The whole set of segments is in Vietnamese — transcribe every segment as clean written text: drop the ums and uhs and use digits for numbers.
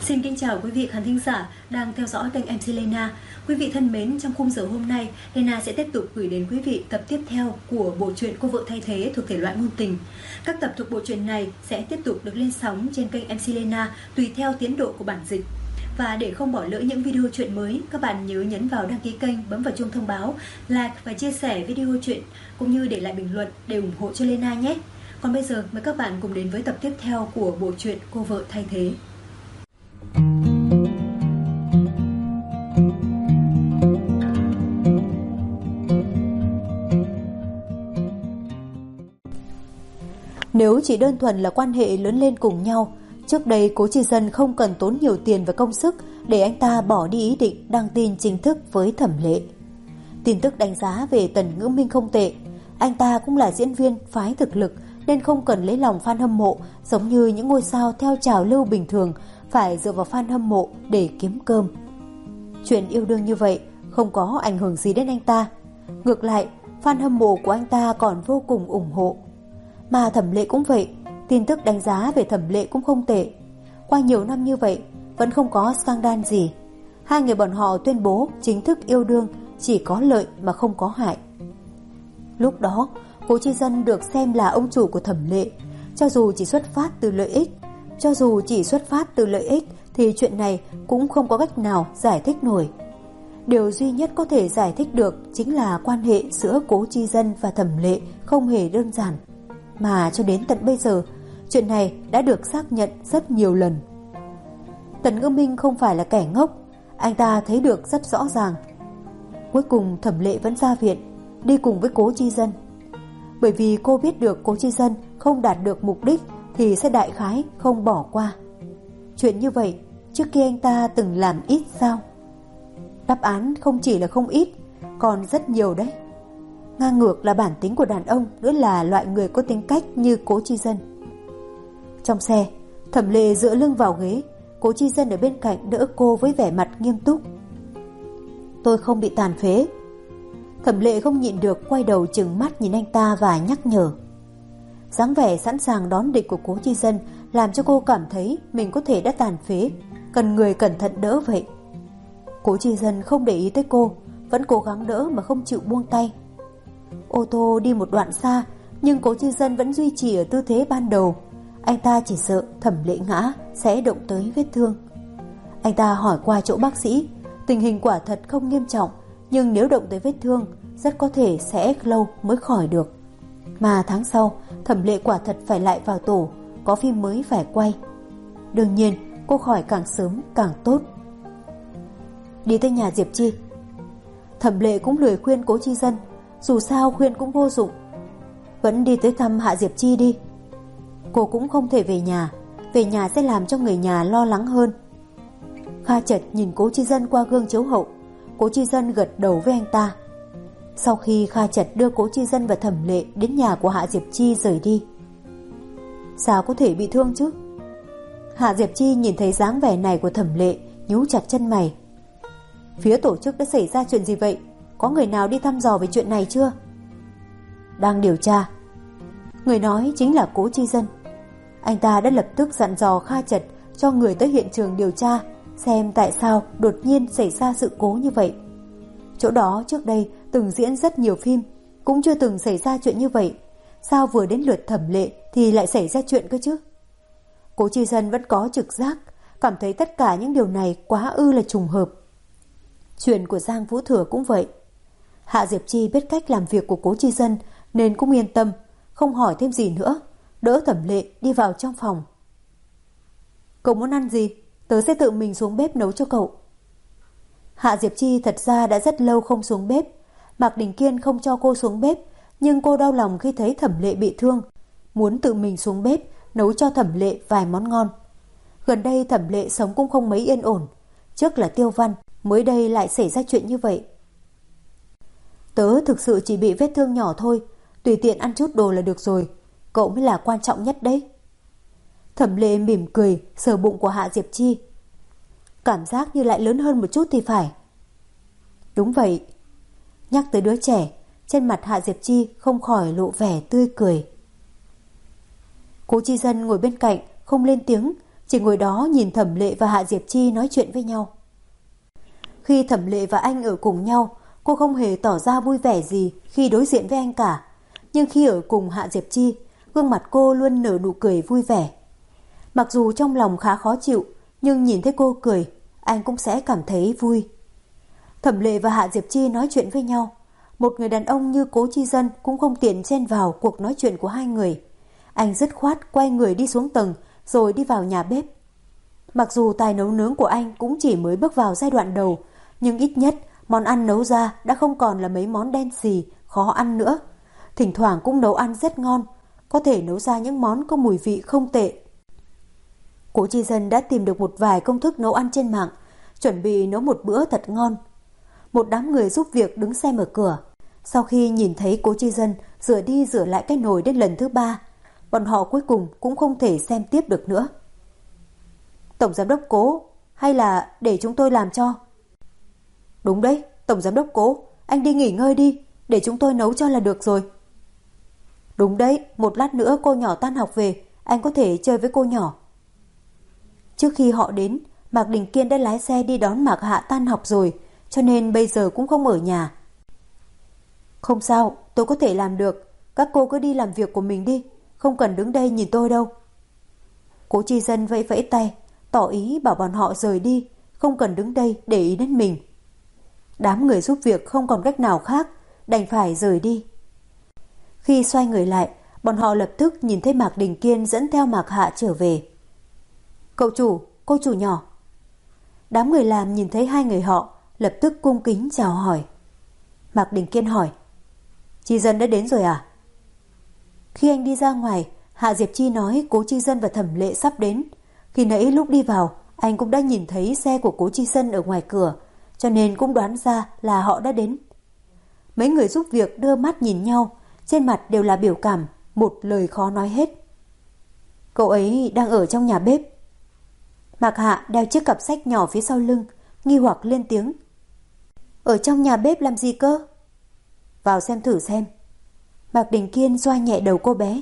Xin kính chào quý vị khán thính giả đang theo dõi kênh MC Lena. Quý vị thân mến, trong khung giờ hôm nay, Lena sẽ tiếp tục gửi đến quý vị tập tiếp theo của bộ truyện Cô vợ thay thế thuộc thể loại ngôn tình. Các tập thuộc bộ truyện này sẽ tiếp tục được lên sóng trên kênh MC Lena tùy theo tiến độ của bản dịch. Và để không bỏ lỡ những video truyện mới, các bạn nhớ nhấn vào đăng ký kênh, bấm vào chuông thông báo, like và chia sẻ video truyện cũng như để lại bình luận để ủng hộ cho Lena nhé. Còn bây giờ mời các bạn cùng đến với tập tiếp theo của bộ truyện Cô vợ thay thế. Nếu chỉ đơn thuần là quan hệ lớn lên cùng nhau, trước đây Cố Chi Dân không cần tốn nhiều tiền và công sức để anh ta bỏ đi ý định đăng tin chính thức với Thẩm Lệ. Tin tức đánh giá về Tần Ngữ Minh không tệ, anh ta cũng là diễn viên phái thực lực nên không cần lấy lòng fan hâm mộ giống như những ngôi sao theo trào lưu bình thường phải dựa vào fan hâm mộ để kiếm cơm. Chuyện yêu đương như vậy không có ảnh hưởng gì đến anh ta. Ngược lại, fan hâm mộ của anh ta còn vô cùng ủng hộ. Mà Thẩm Lệ cũng vậy, tin tức đánh giá về Thẩm Lệ cũng không tệ. Qua nhiều năm như vậy, vẫn không có scandal gì. Hai người bọn họ tuyên bố chính thức yêu đương chỉ có lợi mà không có hại. Lúc đó, Cố Chi Dân được xem là ông chủ của Thẩm Lệ. Cho dù chỉ xuất phát từ lợi ích thì chuyện này cũng không có cách nào giải thích nổi. Điều duy nhất có thể giải thích được chính là quan hệ giữa Cố Chi Dân và Thẩm Lệ không hề đơn giản. Mà cho đến tận bây giờ, chuyện này đã được xác nhận rất nhiều lần. Tần Ngữ Minh không phải là kẻ ngốc, anh ta thấy được rất rõ ràng. Cuối cùng Thẩm Lệ vẫn ra viện, đi cùng với Cố Chi Dân. Bởi vì cô biết được Cố Chi Dân không đạt được mục đích thì sẽ đại khái không bỏ qua. Chuyện như vậy, trước kia anh ta từng làm ít sao? Đáp án không chỉ là không ít, còn rất nhiều đấy. Ngang ngược là bản tính của đàn ông, nữa là loại người có tính cách như Cố Chi Dân. Trong xe, Thẩm Lệ dựa lưng vào ghế, Cố Chi Dân ở bên cạnh đỡ cô với vẻ mặt nghiêm túc. Tôi không bị tàn phế. Thẩm Lệ không nhịn được quay đầu trừng mắt nhìn anh ta và nhắc nhở. Dáng vẻ sẵn sàng đón địch của Cố Chi Dân làm cho cô cảm thấy mình có thể đã tàn phế, cần người cẩn thận đỡ vậy. Cố Chi Dân không để ý tới cô, vẫn cố gắng đỡ mà không chịu buông tay. Ô tô đi một đoạn xa, nhưng Cố Chi Dân vẫn duy trì ở tư thế ban đầu. Anh ta chỉ sợ Thẩm Lệ ngã sẽ động tới vết thương. Anh ta hỏi qua chỗ bác sĩ, tình hình quả thật không nghiêm trọng, nhưng nếu động tới vết thương, rất có thể sẽ lâu mới khỏi được. Mà tháng sau, Thẩm Lệ quả thật phải lại vào tổ, có phim mới phải quay. Đương nhiên, cô khỏi càng sớm càng tốt. Đi tới nhà Diệp Chi. Thẩm Lệ cũng lười khuyên Cố Chi Dân, dù sao khuyên cũng vô dụng. Vẫn đi tới thăm Hạ Diệp Chi đi. Cô cũng không thể về nhà sẽ làm cho người nhà lo lắng hơn. Kha Chật nhìn Cố Chi Dân qua gương chiếu hậu. Cố Chi Dân gật đầu với anh ta. Sau khi Kha Chật đưa Cố Chi Dân và Thẩm Lệ đến nhà của Hạ Diệp Chi rời đi. Sao có thể bị thương chứ? Hạ Diệp Chi nhìn thấy dáng vẻ này của Thẩm Lệ, nhíu chặt chân mày. Phía tổ chức đã xảy ra chuyện gì vậy? Có người nào đi thăm dò về chuyện này chưa? Đang điều tra. Người nói chính là Cố Chi Dân. Anh ta đã lập tức dặn dò Kha Chật cho người tới hiện trường điều tra, xem tại sao đột nhiên xảy ra sự cố như vậy. Chỗ đó trước đây từng diễn rất nhiều phim, cũng chưa từng xảy ra chuyện như vậy. Sao vừa đến lượt Thẩm Lệ thì lại xảy ra chuyện cơ chứ? Cố Chi Dân vẫn có trực giác, cảm thấy tất cả những điều này quá ư là trùng hợp. Chuyện của Giang Vũ Thừa cũng vậy. Hạ Diệp Chi biết cách làm việc của Cố Chi Dân nên cũng yên tâm, không hỏi thêm gì nữa, đỡ Thẩm Lệ đi vào trong phòng. Cậu muốn ăn gì? Tớ sẽ tự mình xuống bếp nấu cho cậu. Hạ Diệp Chi thật ra đã rất lâu không xuống bếp. Mạc Đình Kiên không cho cô xuống bếp, nhưng cô đau lòng khi thấy Thẩm Lệ bị thương, muốn tự mình xuống bếp nấu cho Thẩm Lệ vài món ngon. Gần đây Thẩm Lệ sống cũng không mấy yên ổn, trước là Tiêu Văn, mới đây lại xảy ra chuyện như vậy. Tớ thực sự chỉ bị vết thương nhỏ thôi, tùy tiện ăn chút đồ là được rồi, cậu mới là quan trọng nhất đấy. Thẩm Lệ mỉm cười sờ bụng của Hạ Diệp Chi. Cảm giác như lại lớn hơn một chút thì phải. Đúng vậy. Nhắc tới đứa trẻ, trên mặt Hạ Diệp Chi không khỏi lộ vẻ tươi cười. Cố Chi Dân ngồi bên cạnh không lên tiếng, chỉ ngồi đó nhìn Thẩm Lệ và Hạ Diệp Chi nói chuyện với nhau. Khi Thẩm Lệ và anh ở cùng nhau, cô không hề tỏ ra vui vẻ gì khi đối diện với anh cả. Nhưng khi ở cùng Hạ Diệp Chi, gương mặt cô luôn nở nụ cười vui vẻ. Mặc dù trong lòng khá khó chịu, nhưng nhìn thấy cô cười, anh cũng sẽ cảm thấy vui. Thẩm Lệ và Hạ Diệp Chi nói chuyện với nhau. Một người đàn ông như Cố Chi Dân cũng không tiện chen vào cuộc nói chuyện của hai người. Anh dứt khoát quay người đi xuống tầng rồi đi vào nhà bếp. Mặc dù tài nấu nướng của anh cũng chỉ mới bước vào giai đoạn đầu, nhưng ít nhất món ăn nấu ra đã không còn là mấy món đen xì, khó ăn nữa. Thỉnh thoảng cũng nấu ăn rất ngon, có thể nấu ra những món có mùi vị không tệ. Cố Chi Dân đã tìm được một vài công thức nấu ăn trên mạng, chuẩn bị nấu một bữa thật ngon. Một đám người giúp việc đứng xem ở cửa. Sau khi nhìn thấy Cố Chi Dân rửa đi rửa lại cái nồi đến lần thứ 3, bọn họ cuối cùng cũng không thể xem tiếp được nữa. Tổng giám đốc Cố, hay là để chúng tôi làm cho? Đúng đấy, Tổng giám đốc Cố, anh đi nghỉ ngơi đi, để chúng tôi nấu cho là được rồi. Đúng đấy, một lát nữa cô nhỏ tan học về, anh có thể chơi với cô nhỏ. Trước khi họ đến, Mạc Đình Kiên đã lái xe đi đón Mạc Hạ tan học rồi, cho nên bây giờ cũng không ở nhà. Không sao, tôi có thể làm được, các cô cứ đi làm việc của mình đi, không cần đứng đây nhìn tôi đâu. Cố Chi Dân vẫy vẫy tay, tỏ ý bảo bọn họ rời đi, không cần đứng đây để ý đến mình. Đám người giúp việc không còn cách nào khác, đành phải rời đi. Khi xoay người lại, bọn họ lập tức nhìn thấy Mạc Đình Kiên dẫn theo Mạc Hạ trở về. Cậu chủ, cô chủ nhỏ. Đám người làm nhìn thấy hai người họ, lập tức cung kính chào hỏi. Mạc Đình Kiên hỏi, Chi Dân đã đến rồi à? Khi anh đi ra ngoài, Hạ Diệp Chi nói Cố Chi Dân và Thẩm Lệ sắp đến. Khi nãy lúc đi vào, anh cũng đã nhìn thấy xe của Cố Chi Dân ở ngoài cửa, cho nên cũng đoán ra là họ đã đến. Mấy người giúp việc đưa mắt nhìn nhau, trên mặt đều là biểu cảm, một lời khó nói hết. Cậu ấy đang ở trong nhà bếp. Mạc Hạ đeo chiếc cặp sách nhỏ phía sau lưng, nghi hoặc lên tiếng. Ở trong nhà bếp làm gì cơ? Vào xem thử xem. Mạc Đình Kiên xoa nhẹ đầu cô bé.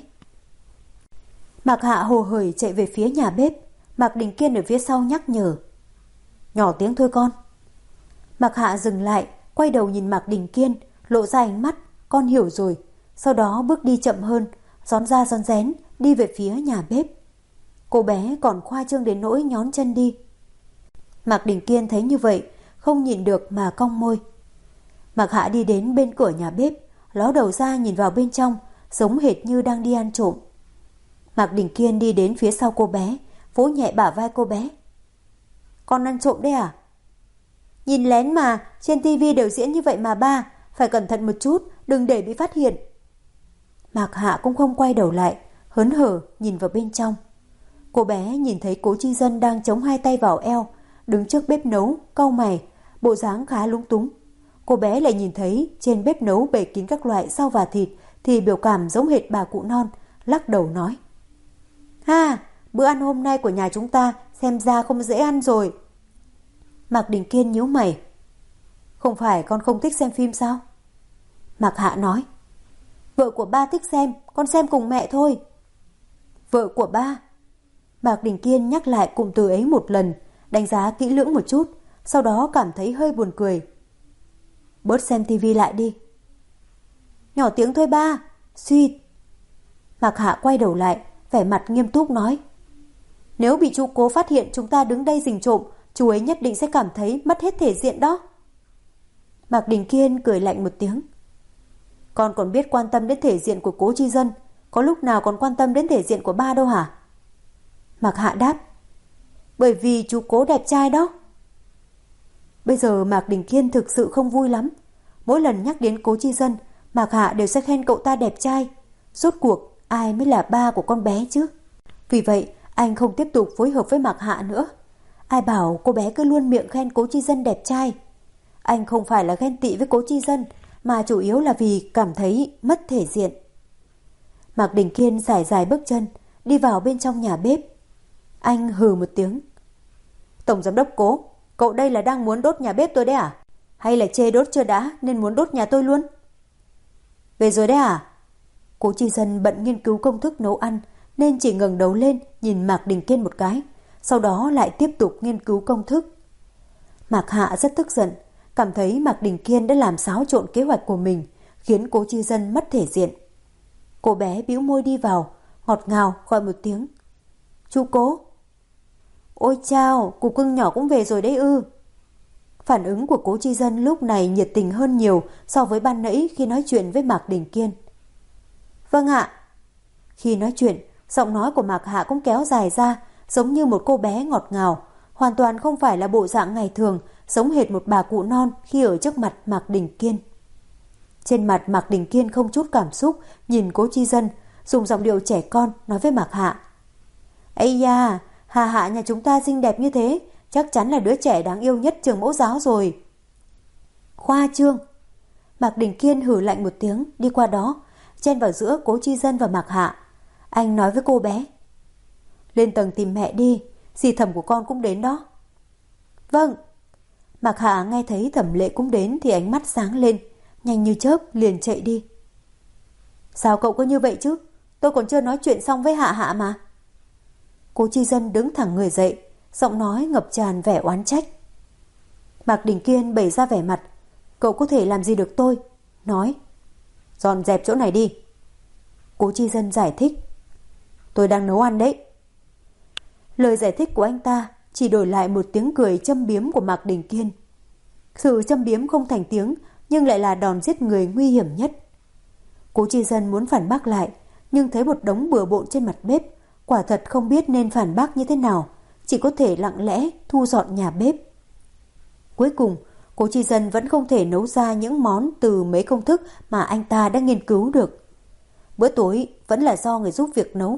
Mạc Hạ hồ hởi chạy về phía nhà bếp. Mạc Đình Kiên ở phía sau nhắc nhở. Nhỏ tiếng thôi con. Mạc Hạ dừng lại, quay đầu nhìn Mạc Đình Kiên, lộ ra ánh mắt, con hiểu rồi. Sau đó bước đi chậm hơn, rón ra rón rén, đi về phía nhà bếp. Cô bé còn khoa trương đến nỗi nhón chân đi. Mạc Đình Kiên thấy như vậy, không nhịn được mà cong môi. Mạc Hạ đi đến bên cửa nhà bếp, ló đầu ra nhìn vào bên trong, giống hệt như đang đi ăn trộm. Mạc Đình Kiên đi đến phía sau cô bé, vỗ nhẹ bả vai cô bé. Con ăn trộm đấy à? Nhìn lén mà, trên tivi đều diễn như vậy mà ba, phải cẩn thận một chút, đừng để bị phát hiện. Mạc Hạ cũng không quay đầu lại, hớn hở nhìn vào bên trong. Cô bé nhìn thấy Cố Chi Dân đang chống hai tay vào eo, đứng trước bếp nấu, cau mày, bộ dáng khá lúng túng. Cô bé lại nhìn thấy trên bếp nấu bày kín các loại rau và thịt, thì biểu cảm giống hệt bà cụ non, lắc đầu nói. Ha, bữa ăn hôm nay của nhà chúng ta xem ra không dễ ăn rồi. Mạc Đình Kiên nhíu mày. Không phải con không thích xem phim sao? Mạc Hạ nói. Vợ của ba thích xem, con xem cùng mẹ thôi. Vợ của ba? Mạc Đình Kiên nhắc lại cụm từ ấy một lần, đánh giá kỹ lưỡng một chút, sau đó cảm thấy hơi buồn cười. Bớt xem tivi lại đi. Nhỏ tiếng thôi ba, suýt. Mạc Hạ quay đầu lại, vẻ mặt nghiêm túc nói. Nếu bị chú Cố phát hiện chúng ta đứng đây rình trộm, chú ấy nhất định sẽ cảm thấy mất hết thể diện đó. Mạc Đình Kiên cười lạnh một tiếng. Con còn biết quan tâm đến thể diện của Cố Chi Dân, có lúc nào còn quan tâm đến thể diện của ba đâu hả? Mạc Hạ đáp. Bởi vì chú Cố đẹp trai đó. Bây giờ Mạc Đình Kiên thực sự không vui lắm. Mỗi lần nhắc đến Cố Chi Dân, Mạc Hạ đều sẽ khen cậu ta đẹp trai. Rốt cuộc ai mới là ba của con bé chứ? Vì vậy anh không tiếp tục phối hợp với Mạc Hạ nữa. Ai bảo cô bé cứ luôn miệng khen Cố Chi Dân đẹp trai. Anh không phải là ghen tị với Cố Chi Dân, mà chủ yếu là vì cảm thấy mất thể diện. Mạc Đình Kiên dài dài bước chân, đi vào bên trong nhà bếp. Anh hừ một tiếng. Tổng giám đốc Cố, cậu đây là đang muốn đốt nhà bếp tôi đấy à? Hay là chê đốt chưa đã nên muốn đốt nhà tôi luôn? Về rồi đấy à? Cố Chi Dân bận nghiên cứu công thức nấu ăn nên chỉ ngẩng đầu lên nhìn Mạc Đình Kiên một cái, sau đó lại tiếp tục nghiên cứu công thức. Mạc Hạ rất tức giận, cảm thấy Mạc Đình Kiên đã làm xáo trộn kế hoạch của mình, khiến Cố Chi Dân mất thể diện. Cô bé bĩu môi đi vào, ngọt ngào gọi một tiếng. Chú Cố. Ôi chao, cục cưng nhỏ cũng về rồi đấy ư. Phản ứng của Cố Chi Dân lúc này nhiệt tình hơn nhiều so với ban nãy khi nói chuyện với Mạc Đình Kiên. Vâng ạ. Khi nói chuyện, giọng nói của Mạc Hạ cũng kéo dài ra, giống như một cô bé ngọt ngào, hoàn toàn không phải là bộ dạng ngày thường, giống hệt một bà cụ non khi ở trước mặt Mạc Đình Kiên. Trên mặt Mạc Đình Kiên không chút cảm xúc, nhìn Cố Chi Dân, dùng giọng điệu trẻ con nói với Mạc Hạ. Ây da, Hà Hạ nhà chúng ta xinh đẹp như thế, chắc chắn là đứa trẻ đáng yêu nhất trường mẫu giáo rồi. Khoa trương. Mạc Đình Kiên hừ lạnh một tiếng, đi qua đó, chen vào giữa Cố Chi Dân và Mạc Hạ. Anh nói với cô bé. Lên tầng tìm mẹ đi, dì Thẩm của con cũng đến đó. Vâng. Mạc Hạ nghe thấy Thẩm Lệ cũng đến thì ánh mắt sáng lên, nhanh như chớp liền chạy đi. Sao cậu có như vậy chứ? Tôi còn chưa nói chuyện xong với Hạ Hạ mà. Cố Chi Dân đứng thẳng người dậy, giọng nói ngập tràn vẻ oán trách. Mạc Đình Kiên bày ra vẻ mặt. Cậu có thể làm gì được tôi? Nói. Dọn dẹp chỗ này đi. Cố Chi Dân giải thích. Tôi đang nấu ăn đấy. Lời giải thích của anh ta chỉ đổi lại một tiếng cười châm biếm của Mạc Đình Kiên. Sự châm biếm không thành tiếng, nhưng lại là đòn giết người nguy hiểm nhất. Cố Chi Dân muốn phản bác lại, nhưng thấy một đống bừa bộn trên mặt bếp, quả thật không biết nên phản bác như thế nào, chỉ có thể lặng lẽ thu dọn nhà bếp. Cuối cùng, Cố Chi Dân vẫn không thể nấu ra những món từ mấy công thức mà anh ta đã nghiên cứu được. Bữa tối vẫn là do người giúp việc nấu.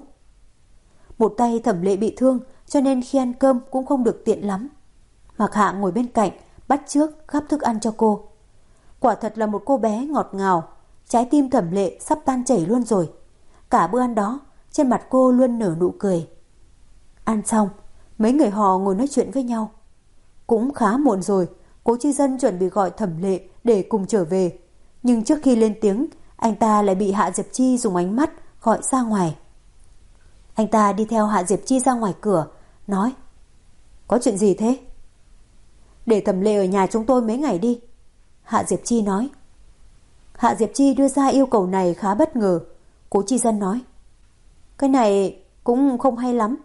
Một tay Thẩm Lệ bị thương, cho nên khi ăn cơm cũng không được tiện lắm. Mạc Hạ ngồi bên cạnh, bắt chước gắp thức ăn cho cô. Quả thật là một cô bé ngọt ngào, trái tim Thẩm Lệ sắp tan chảy luôn rồi. Cả bữa ăn đó, trên mặt cô luôn nở nụ cười. Ăn xong, mấy người họ ngồi nói chuyện với nhau. Cũng khá muộn rồi, Cố Chi Dân chuẩn bị gọi Thẩm Lệ để cùng trở về. Nhưng trước khi lên tiếng, anh ta lại bị Hạ Diệp Chi dùng ánh mắt gọi ra ngoài. Anh ta đi theo Hạ Diệp Chi ra ngoài cửa, nói. Có chuyện gì thế? Để Thẩm Lệ ở nhà chúng tôi mấy ngày đi. Hạ Diệp Chi nói. Hạ Diệp Chi đưa ra yêu cầu này khá bất ngờ. Cố Chi Dân nói. Cái này cũng không hay lắm.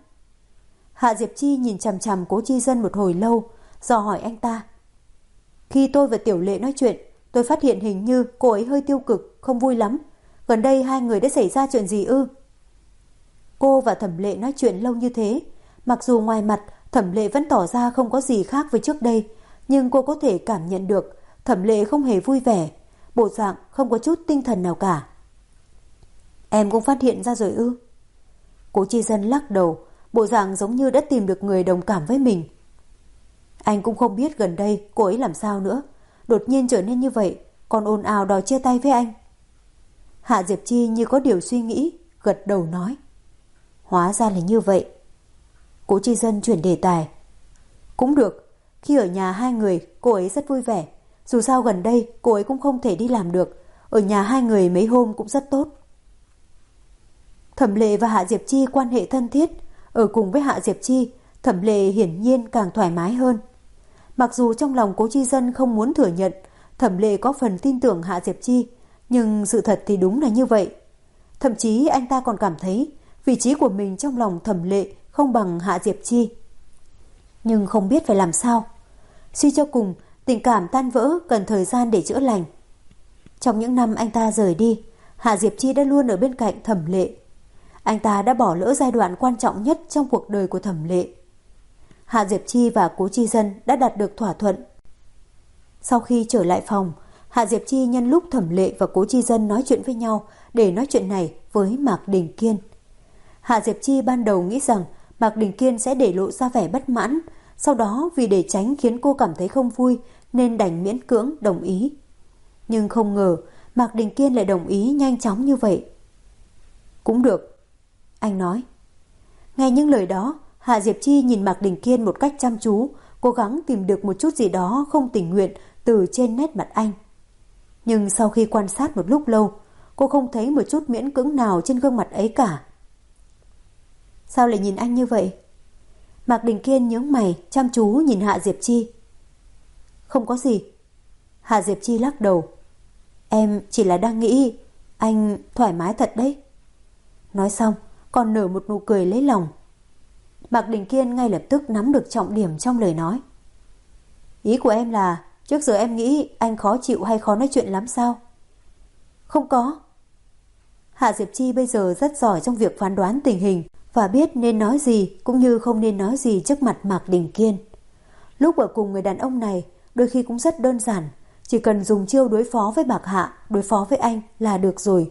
Hạ Diệp Chi nhìn chằm chằm Cố Chi Dân một hồi lâu, dò hỏi anh ta. Khi tôi và Tiểu Lệ nói chuyện, tôi phát hiện hình như cô ấy hơi tiêu cực, không vui lắm. Gần đây hai người đã xảy ra chuyện gì ư? Cô và Thẩm Lệ nói chuyện lâu như thế, mặc dù ngoài mặt Thẩm Lệ vẫn tỏ ra không có gì khác với trước đây, nhưng cô có thể cảm nhận được Thẩm Lệ không hề vui vẻ, bộ dạng không có chút tinh thần nào cả. Em cũng phát hiện ra rồi ư? Cố Chi Dân lắc đầu, bộ dạng giống như đã tìm được người đồng cảm với mình. Anh cũng không biết gần đây cô ấy làm sao nữa, đột nhiên trở nên như vậy, còn ồn ào đòi chia tay với anh. Hạ Diệp Chi như có điều suy nghĩ, gật đầu nói. Hóa ra là như vậy. Cố Chi Dân chuyển đề tài. Cũng được, khi ở nhà hai người cô ấy rất vui vẻ. Dù sao gần đây cô ấy cũng không thể đi làm được, ở nhà hai người mấy hôm cũng rất tốt. Thẩm Lệ và Hạ Diệp Chi quan hệ thân thiết, ở cùng với Hạ Diệp Chi, Thẩm Lệ hiển nhiên càng thoải mái hơn. Mặc dù trong lòng Cố Chi Dân không muốn thừa nhận Thẩm Lệ có phần tin tưởng Hạ Diệp Chi, nhưng sự thật thì đúng là như vậy. Thậm chí anh ta còn cảm thấy vị trí của mình trong lòng Thẩm Lệ không bằng Hạ Diệp Chi. Nhưng không biết phải làm sao. Suy cho cùng, tình cảm tan vỡ cần thời gian để chữa lành. Trong những năm anh ta rời đi, Hạ Diệp Chi đã luôn ở bên cạnh Thẩm Lệ. Anh ta đã bỏ lỡ giai đoạn quan trọng nhất trong cuộc đời của Thẩm Lệ. Hạ Diệp Chi và Cố Chi Dân đã đạt được thỏa thuận. Sau khi trở lại phòng, Hạ Diệp Chi nhân lúc Thẩm Lệ và Cố Chi Dân nói chuyện với nhau để nói chuyện này với Mạc Đình Kiên. Hạ Diệp Chi ban đầu nghĩ rằng Mạc Đình Kiên sẽ để lộ ra vẻ bất mãn, sau đó vì để tránh khiến cô cảm thấy không vui nên đành miễn cưỡng đồng ý. Nhưng không ngờ Mạc Đình Kiên lại đồng ý nhanh chóng như vậy. Cũng được, anh nói. Nghe những lời đó, Hạ Diệp Chi nhìn Mạc Đình Kiên một cách chăm chú, cố gắng tìm được một chút gì đó không tình nguyện từ trên nét mặt anh. Nhưng sau khi quan sát một lúc lâu, cô không thấy một chút miễn cưỡng nào trên gương mặt ấy cả. Sao lại nhìn anh như vậy? Mạc Đình Kiên nhướng mày chăm chú nhìn Hạ Diệp Chi. Không có gì. Hạ Diệp Chi lắc đầu. Em chỉ là đang nghĩ anh thoải mái thật đấy. Nói xong còn nở một nụ cười lấy lòng. Mạc Đình Kiên ngay lập tức nắm được trọng điểm trong lời nói. Ý của em là trước giờ em nghĩ anh khó chịu hay khó nói chuyện lắm sao? Không có. Hạ Diệp Chi bây giờ rất giỏi trong việc phán đoán tình hình và biết nên nói gì cũng như không nên nói gì trước mặt Mạc Đình Kiên. Lúc ở cùng người đàn ông này đôi khi cũng rất đơn giản, chỉ cần dùng chiêu đối phó với Mạc Hạ, đối phó với anh là được rồi.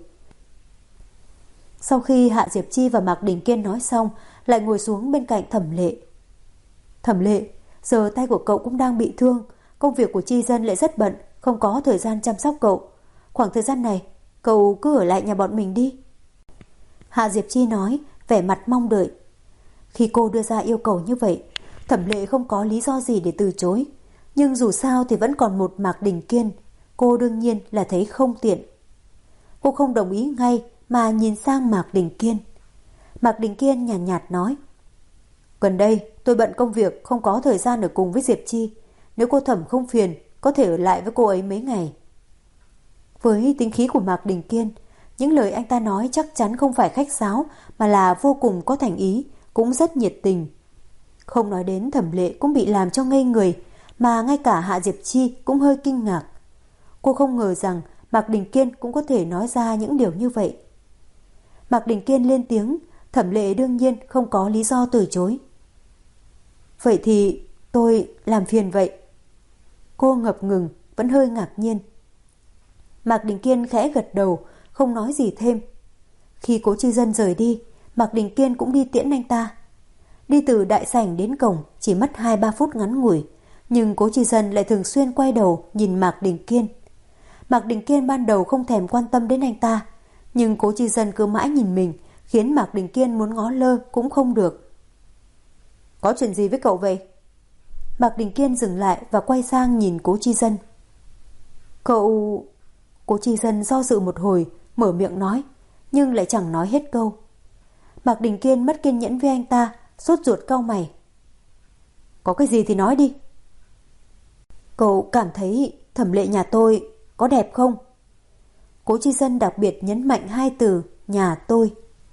Sau khi Hạ Diệp Chi và Mạc Đình Kiên nói xong, lại ngồi xuống bên cạnh Thẩm Lệ. Thẩm Lệ, giờ tay của cậu cũng đang bị thương, công việc của Chi Dân lại rất bận, không có thời gian chăm sóc cậu. Khoảng thời gian này, cậu cứ ở lại nhà bọn mình đi. Hạ Diệp Chi nói, vẻ mặt mong đợi. Khi cô đưa ra yêu cầu như vậy, Thẩm Lệ không có lý do gì để từ chối. Nhưng dù sao thì vẫn còn một Mạc Đình Kiên, cô đương nhiên là thấy không tiện. Cô không đồng ý ngay mà nhìn sang Mạc Đình Kiên. Mạc Đình Kiên nhàn nhạt nói. Gần đây tôi bận công việc, không có thời gian ở cùng với Diệp Chi. Nếu cô Thẩm không phiền, có thể ở lại với cô ấy mấy ngày. Với tính khí của Mạc Đình Kiên, những lời anh ta nói chắc chắn không phải khách sáo mà là vô cùng có thành ý, cũng rất nhiệt tình. Không nói đến Thẩm Lệ cũng bị làm cho ngây người, mà ngay cả Hạ Diệp Chi cũng hơi kinh ngạc. Cô không ngờ rằng Mạc Đình Kiên cũng có thể nói ra những điều như vậy. Mạc Đình Kiên lên tiếng, Thẩm Lệ đương nhiên không có lý do từ chối. Vậy thì tôi làm phiền vậy. Cô ngập ngừng, vẫn hơi ngạc nhiên. Mạc Đình Kiên khẽ gật đầu, không nói gì thêm. Khi Cố Chi Dân rời đi, Mạc Đình Kiên cũng đi tiễn anh ta. Đi từ đại sảnh đến cổng chỉ mất 2-3 phút ngắn ngủi, nhưng Cố Chi Dân lại thường xuyên quay đầu nhìn Mạc Đình Kiên. Mạc Đình Kiên ban đầu không thèm quan tâm đến anh ta, nhưng Cố Chi Dân cứ mãi nhìn mình, khiến Mạc Đình Kiên muốn ngó lơ cũng không được. Có chuyện gì với cậu vậy? Mạc Đình Kiên dừng lại và quay sang nhìn Cố Chi Dân. Cậu... Cố Chi Dân do dự một hồi, mở miệng nói, nhưng lại chẳng nói hết câu. Mạc Đình Kiên mất kiên nhẫn với anh ta, sốt ruột cau mày. Có cái gì thì nói đi. Cậu cảm thấy Thẩm Lệ nhà tôi có đẹp không? Cố Chi Dân đặc biệt nhấn mạnh hai từ nhà tôi.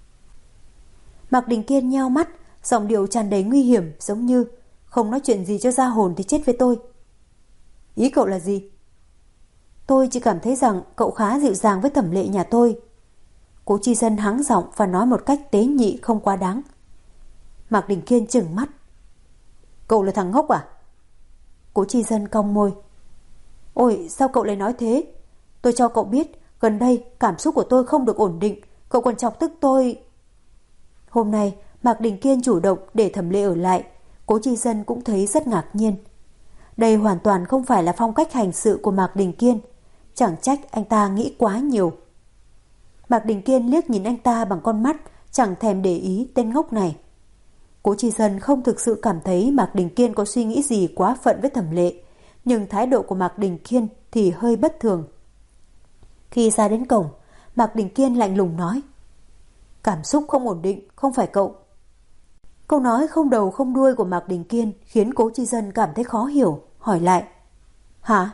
Mạc Đình Kiên nheo mắt, giọng điệu tràn đầy nguy hiểm, giống như không nói chuyện gì cho ra hồn thì chết với tôi. Ý cậu là gì? Tôi chỉ cảm thấy rằng cậu khá dịu dàng với Thẩm Lệ nhà tôi. Cố Chi Dân hắng giọng và nói một cách tế nhị không quá đáng. Mạc Đình Kiên trừng mắt. Cậu là thằng ngốc à? Cố Chi Dân cong môi. Ôi, sao cậu lại nói thế? Tôi cho cậu biết, gần đây cảm xúc của tôi không được ổn định, cậu còn chọc tức tôi. Hôm nay, Mạc Đình Kiên chủ động để Thẩm Lệ ở lại, Cố Chi Dân cũng thấy rất ngạc nhiên. Đây hoàn toàn không phải là phong cách hành sự của Mạc Đình Kiên, chẳng trách anh ta nghĩ quá nhiều. Mạc Đình Kiên liếc nhìn anh ta bằng con mắt, chẳng thèm để ý tên ngốc này. Cố Chi Dân không thực sự cảm thấy Mạc Đình Kiên có suy nghĩ gì quá phận với Thẩm Lệ, nhưng thái độ của Mạc Đình Kiên thì hơi bất thường. Khi ra đến cổng, Mạc Đình Kiên lạnh lùng nói. Cảm xúc không ổn định, không phải cậu. Câu nói không đầu không đuôi của Mạc Đình Kiên khiến Cố Chi Dân cảm thấy khó hiểu, hỏi lại. Hả?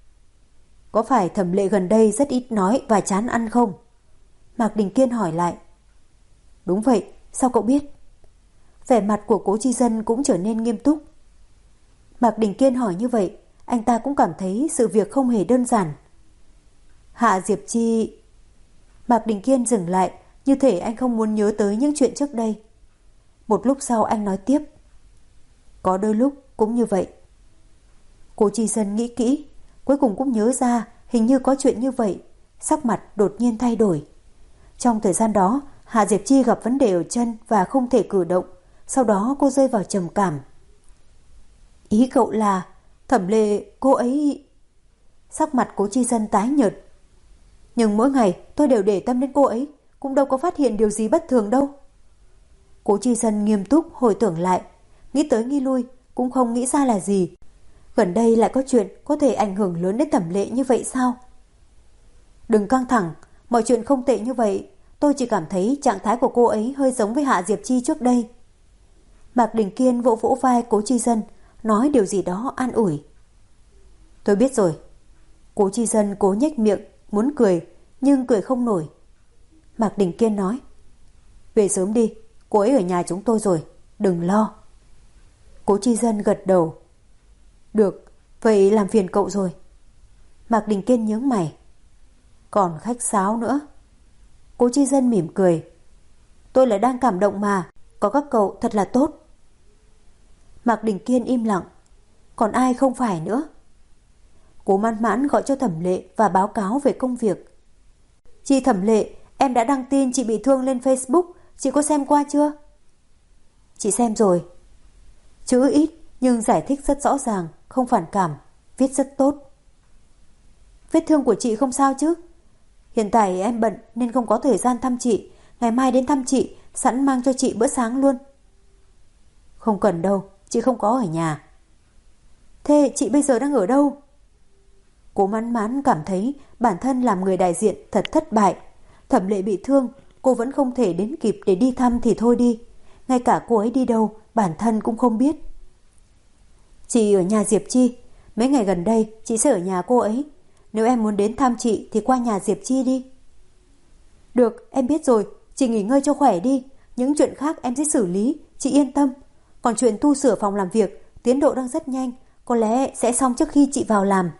Có phải Thẩm Lệ gần đây rất ít nói và chán ăn không? Mạc Đình Kiên hỏi lại. Đúng vậy, sao cậu biết? Vẻ mặt của Cố Chi Dân cũng trở nên nghiêm túc. Mạc Đình Kiên hỏi như vậy, anh ta cũng cảm thấy sự việc không hề đơn giản. Hạ Diệp Chi... Mạc Đình Kiên dừng lại, như thể anh không muốn nhớ tới những chuyện trước đây. Một lúc sau anh nói tiếp. Có đôi lúc cũng như vậy. Cố Chi Dân nghĩ kỹ, cuối cùng cũng nhớ ra hình như có chuyện như vậy, sắc mặt đột nhiên thay đổi. Trong thời gian đó, Hạ Diệp Chi gặp vấn đề ở chân và không thể cử động, sau đó cô rơi vào trầm cảm. Ý cậu là Thẩm Lệ cô ấy... Sắc mặt Cố Chi Dân tái nhợt. Nhưng mỗi ngày tôi đều để tâm đến cô ấy, cũng đâu có phát hiện điều gì bất thường đâu. Cố Chi Dân nghiêm túc hồi tưởng lại, nghĩ tới nghĩ lui cũng không nghĩ ra là gì. Gần đây lại có chuyện có thể ảnh hưởng lớn đến Thẩm Lệ như vậy sao? Đừng căng thẳng, mọi chuyện không tệ như vậy. Tôi chỉ cảm thấy trạng thái của cô ấy hơi giống với Hạ Diệp Chi trước đây. Mạc Đình Kiên vỗ vỗ vai Cố Chi Dân, nói điều gì đó an ủi. Tôi biết rồi. Cố Chi Dân cố nhếch miệng, muốn cười, nhưng cười không nổi. Mạc Đình Kiên nói, về sớm đi, cô ấy ở nhà chúng tôi rồi, đừng lo. Cố Chi Dân gật đầu. Được, vậy làm phiền cậu rồi. Mạc Đình Kiên nhướng mày. Còn khách sáo nữa. Cố Chi Dân mỉm cười. Tôi là đang cảm động mà, có các cậu thật là tốt. Mạc Đình Kiên im lặng. Còn ai không phải nữa? Cố Mãn Mãn gọi cho Thẩm Lệ và báo cáo về công việc. Chị Thẩm Lệ, em đã đăng tin chị bị thương lên Facebook, chị có xem qua chưa? Chị xem rồi. Chữ ít nhưng giải thích rất rõ ràng, không phản cảm, viết rất tốt. Vết thương của chị không sao chứ? Hiện tại em bận nên không có thời gian thăm chị, ngày mai đến thăm chị, sẵn mang cho chị bữa sáng luôn. Không cần đâu, chị không có ở nhà. Thế chị bây giờ đang ở đâu? Cố Mãn Mãn cảm thấy bản thân làm người đại diện thật thất bại. Thẩm Lệ bị thương, cô vẫn không thể đến kịp để đi thăm thì thôi đi. Ngay cả cô ấy đi đâu, bản thân cũng không biết. Chị ở nhà Diệp Chi. Mấy ngày gần đây chị sẽ ở nhà cô ấy. Nếu em muốn đến thăm chị thì qua nhà Diệp Chi đi. Được, em biết rồi. Chị nghỉ ngơi cho khỏe đi. Những chuyện khác em sẽ xử lý, chị yên tâm. Còn chuyện tu sửa phòng làm việc, tiến độ đang rất nhanh, có lẽ sẽ xong trước khi chị vào làm.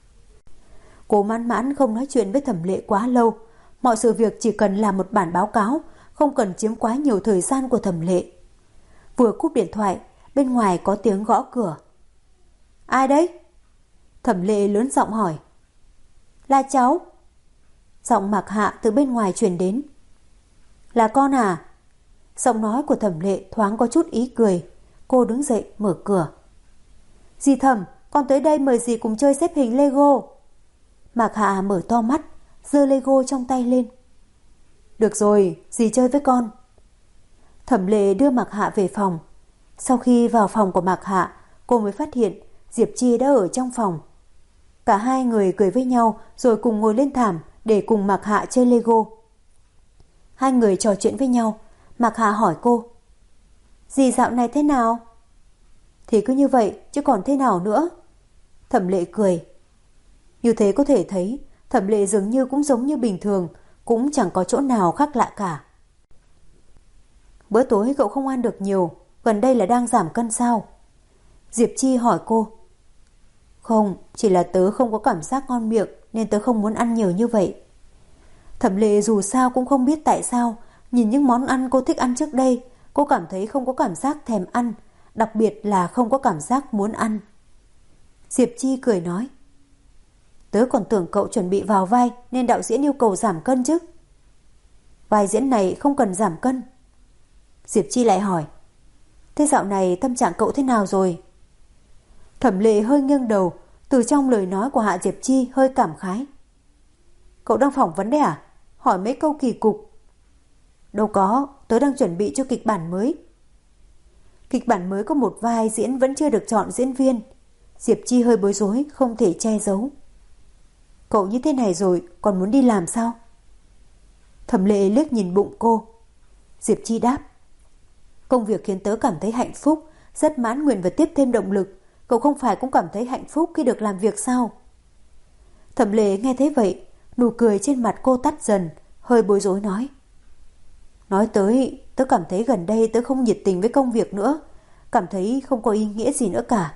Cố Mãn Mãn không nói chuyện với Thẩm Lệ quá lâu. Mọi sự việc chỉ cần làm một bản báo cáo, không cần chiếm quá nhiều thời gian của Thẩm Lệ. Vừa cúp điện thoại, bên ngoài có tiếng gõ cửa. Ai đấy? Thẩm Lệ lớn giọng hỏi. Là cháu. Giọng Mạc Hạ từ bên ngoài truyền đến. Là con à? Giọng nói của Thẩm Lệ thoáng có chút ý cười. Cô đứng dậy mở cửa. Dì Thẩm, con tới đây mời dì cùng chơi xếp hình Lego. Mạc Hạ mở to mắt, giơ Lego trong tay lên. Được rồi, dì chơi với con. Thẩm Lệ đưa Mạc Hạ về phòng. Sau khi vào phòng của Mạc Hạ, cô mới phát hiện Diệp Chi đã ở trong phòng. Cả hai người cười với nhau rồi cùng ngồi lên thảm để cùng Mạc Hạ chơi Lego. Hai người trò chuyện với nhau. Mạc Hạ hỏi cô, dì dạo này thế nào? Thì cứ như vậy chứ còn thế nào nữa. Thẩm Lệ cười. Như thế có thể thấy Thẩm Lệ dường như cũng giống như bình thường, cũng chẳng có chỗ nào khác lạ cả. Bữa tối cậu không ăn được nhiều, gần đây là đang giảm cân sao? Diệp Chi hỏi cô. Không, chỉ là tớ không có cảm giác ngon miệng nên tớ không muốn ăn nhiều như vậy. Thẩm Lệ dù sao cũng không biết tại sao, nhìn những món ăn cô thích ăn trước đây, cô cảm thấy không có cảm giác thèm ăn, đặc biệt là không có cảm giác muốn ăn. Diệp Chi cười nói. Tớ còn tưởng cậu chuẩn bị vào vai nên đạo diễn yêu cầu giảm cân chứ. Vai diễn này không cần giảm cân. Diệp Chi lại hỏi. Thế dạo này tâm trạng cậu thế nào rồi? Thẩm Lệ hơi nghiêng đầu, từ trong lời nói của Hạ Diệp Chi hơi cảm khái. Cậu đang phỏng vấn đấy à? Hỏi mấy câu kỳ cục. Đâu có, tớ đang chuẩn bị cho kịch bản mới. Kịch bản mới có một vai diễn vẫn chưa được chọn diễn viên. Diệp Chi hơi bối rối, không thể che giấu. Cậu như thế này rồi, còn muốn đi làm sao? Thẩm Lệ liếc nhìn bụng cô. Diệp Chi đáp. Công việc khiến tớ cảm thấy hạnh phúc, rất mãn nguyện và tiếp thêm động lực. Cậu không phải cũng cảm thấy hạnh phúc khi được làm việc sao? Thẩm Lệ nghe thấy vậy, nụ cười trên mặt cô tắt dần, hơi bối rối nói. Nói tới, tớ cảm thấy gần đây tớ không nhiệt tình với công việc nữa, cảm thấy không có ý nghĩa gì nữa cả.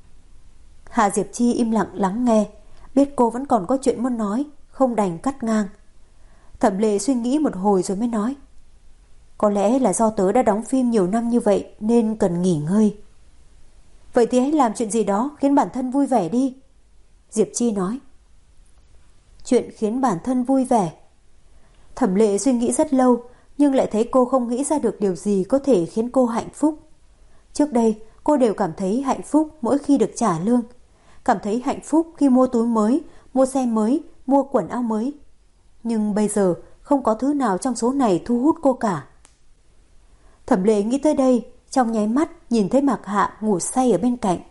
Hạ Diệp Chi im lặng lắng nghe, biết cô vẫn còn có chuyện muốn nói, không đành cắt ngang. Thẩm Lệ suy nghĩ một hồi rồi mới nói. Có lẽ là do tớ đã đóng phim nhiều năm như vậy nên cần nghỉ ngơi. Vậy thì hãy làm chuyện gì đó khiến bản thân vui vẻ đi. Diệp Chi nói. Chuyện khiến bản thân vui vẻ. Thẩm Lệ suy nghĩ rất lâu, nhưng lại thấy cô không nghĩ ra được điều gì có thể khiến cô hạnh phúc. Trước đây, cô đều cảm thấy hạnh phúc mỗi khi được trả lương. Cảm thấy hạnh phúc khi mua túi mới, mua xe mới, mua quần áo mới. Nhưng bây giờ, không có thứ nào trong số này thu hút cô cả. Thẩm Lệ nghĩ tới đây, trong nháy mắt nhìn thấy Mạc Hạ ngủ say ở bên cạnh.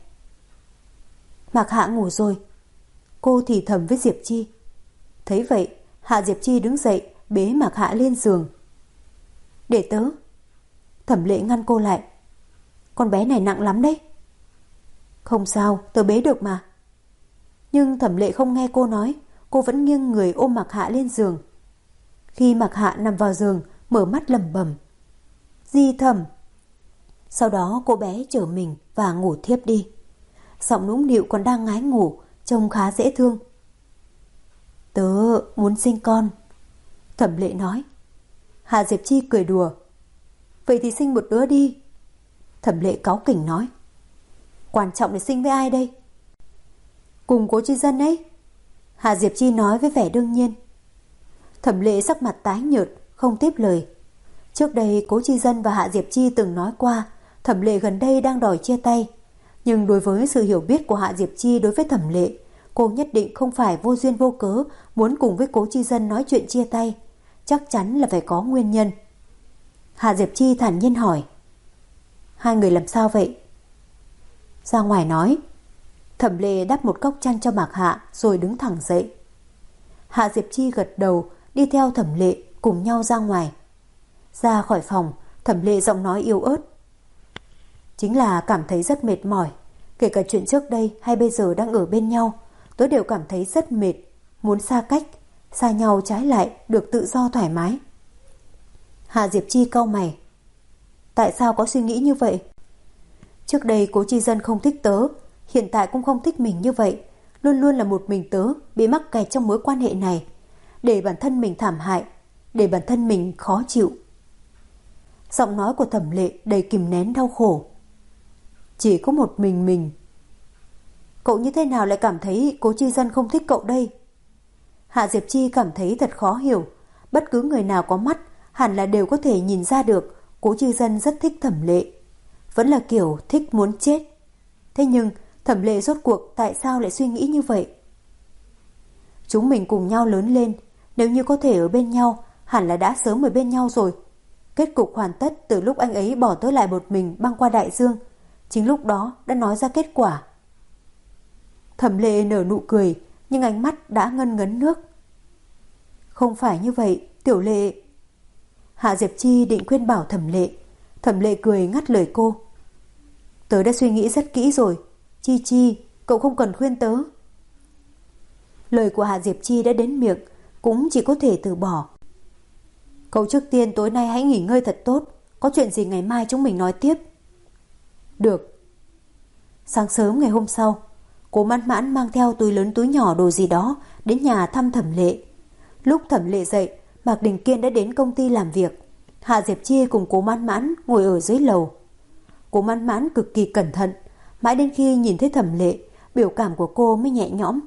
Mạc Hạ ngủ rồi. Cô thì thầm với Diệp Chi. Thấy vậy, Hạ Diệp Chi đứng dậy, bế Mạc Hạ lên giường. Để tớ. Thẩm Lệ ngăn cô lại. con bé này nặng lắm đấy. Không sao, tớ bế được mà. Nhưng Thẩm Lệ không nghe cô nói, cô vẫn nghiêng người ôm Mạc Hạ lên giường. Khi Mạc Hạ nằm vào giường, mở mắt lẩm bẩm: Di Thẩm. Sau đó cô bé trở mình và ngủ thiếp đi. Giọng nũng nịu còn đang ngái ngủ, trông khá dễ thương. Tớ muốn sinh con, Thẩm Lệ nói. Hạ Diệp Chi cười đùa. Vậy thì sinh một đứa đi. Thẩm Lệ cáu kỉnh nói. Quan trọng là sinh với ai đây? Cùng Cố Chi Dân ấy, Hạ Diệp Chi nói với vẻ đương nhiên. Thẩm Lệ sắc mặt tái nhợt, không tiếp lời. Trước đây Cố Chi Dân và Hạ Diệp Chi từng nói qua Thẩm Lệ gần đây đang đòi chia tay. Nhưng đối với sự hiểu biết của Hạ Diệp Chi đối với Thẩm Lệ, cô nhất định không phải vô duyên vô cớ muốn cùng với Cố Chi Dân nói chuyện chia tay. Chắc chắn là phải có nguyên nhân. Hạ Diệp Chi thản nhiên hỏi. Hai người làm sao vậy? Ra ngoài nói. Thẩm Lệ đắp một cốc chăn cho Mạc Hạ rồi đứng thẳng dậy. Hạ Diệp Chi gật đầu, đi theo Thẩm Lệ cùng nhau ra ngoài. Ra khỏi phòng, Thẩm Lệ giọng nói yếu ớt. Chính là cảm thấy rất mệt mỏi. Kể cả chuyện trước đây hay bây giờ đang ở bên nhau, tôi đều cảm thấy rất mệt. Muốn xa cách, xa nhau trái lại được tự do thoải mái. Hạ Diệp Chi cau mày. Tại sao có suy nghĩ như vậy? Trước đây Cố Chi Dân không thích tớ, hiện tại cũng không thích mình như vậy. Luôn luôn là một mình tớ bị mắc kẹt trong mối quan hệ này, để bản thân mình thảm hại, để bản thân mình khó chịu. Giọng nói của Thẩm Lệ đầy kìm nén đau khổ. Chỉ có một mình. Cậu như thế nào lại cảm thấy Cố Chi Dân không thích cậu đây? Hạ Diệp Chi cảm thấy thật khó hiểu. Bất cứ người nào có mắt hẳn là đều có thể nhìn ra được Cố Chi Dân rất thích Thẩm Lệ. Vẫn là kiểu thích muốn chết. Thế nhưng Thẩm Lệ rốt cuộc tại sao lại suy nghĩ như vậy? Chúng mình cùng nhau lớn lên, nếu như có thể ở bên nhau, hẳn là đã sớm ở bên nhau rồi. Kết cục hoàn tất từ lúc anh ấy bỏ tớ lại một mình băng qua đại dương. Chính lúc đó đã nói ra kết quả. Thẩm Lệ nở nụ cười, nhưng ánh mắt đã ngân ngấn nước. Không phải như vậy, Tiểu Lệ. Hạ Diệp Chi định khuyên bảo Thẩm Lệ. Thẩm Lệ cười ngắt lời cô. Tớ đã suy nghĩ rất kỹ rồi. Chi Chi, cậu không cần khuyên tớ. Lời của Hạ Diệp Chi đã đến miệng, cũng chỉ có thể từ bỏ. Cậu trước tiên tối nay hãy nghỉ ngơi thật tốt. Có chuyện gì ngày mai chúng mình nói tiếp. Được. Sáng sớm ngày hôm sau, Cố Mãn Mãn mang theo túi lớn túi nhỏ đồ gì đó đến nhà thăm Thẩm Lệ. Lúc Thẩm Lệ dậy, Mạc Đình Kiên đã đến công ty làm việc. Hạ Diệp Chi cùng Cố Mãn Mãn ngồi ở dưới lầu. Cố Mãn Mãn cực kỳ cẩn thận, mãi đến khi nhìn thấy Thẩm Lệ, biểu cảm của cô mới nhẹ nhõm.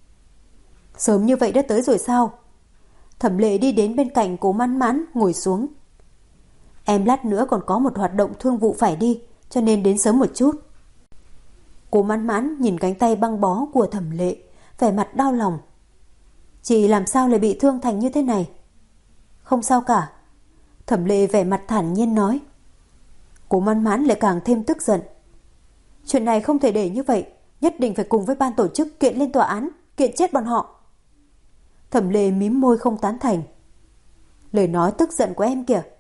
Sớm như vậy đã tới rồi sao? Thẩm Lệ đi đến bên cạnh Cố Mãn Mãn ngồi xuống. Em lát nữa còn có một hoạt động thương vụ phải đi, cho nên đến sớm một chút. Cố Mãn Mãn nhìn cánh tay băng bó của Thẩm Lệ, vẻ mặt đau lòng. Chị làm sao lại bị thương thành như thế này? Không sao cả. Thẩm Lệ vẻ mặt thản nhiên nói. Cố Mãn Mãn lại càng thêm tức giận. Chuyện này không thể để như vậy, nhất định phải cùng với ban tổ chức kiện lên tòa án, kiện chết bọn họ. Thẩm Lệ mím môi không tán thành. Lời nói tức giận của em kìa.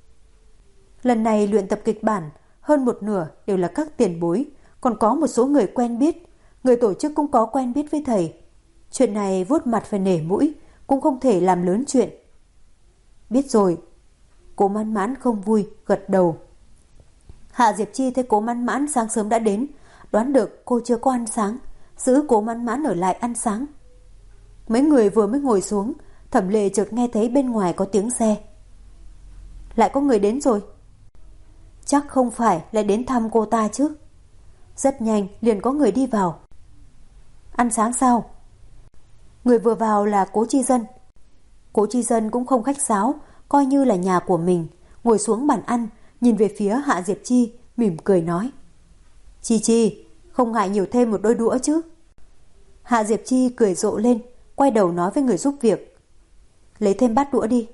Lần này luyện tập kịch bản, hơn một nửa đều là các tiền bối, còn có một số người quen biết, người tổ chức cũng có quen biết với thầy. Chuyện này vuốt mặt phải nể mũi, cũng không thể làm lớn chuyện. Biết rồi. Cố Mãn Mãn không vui, gật đầu. Hạ Diệp Chi thấy Cố Mãn Mãn sáng sớm đã đến, đoán được cô chưa có ăn sáng, giữ Cố Mãn Mãn ở lại ăn sáng. Mấy người vừa mới ngồi xuống, Thẩm Lệ chợt nghe thấy bên ngoài có tiếng xe. Lại có người đến rồi. Chắc không phải lại đến thăm cô ta chứ. Rất nhanh liền có người đi vào. Ăn sáng sao? Người vừa vào là Cố Chi Dân. Cố Chi Dân cũng không khách sáo, coi như là nhà của mình, ngồi xuống bàn ăn, nhìn về phía Hạ Diệp Chi, mỉm cười nói. Chi Chi, không ngại nhiều thêm một đôi đũa chứ? Hạ Diệp Chi cười rộ lên, quay đầu nói với người giúp việc. Lấy thêm bát đũa đi.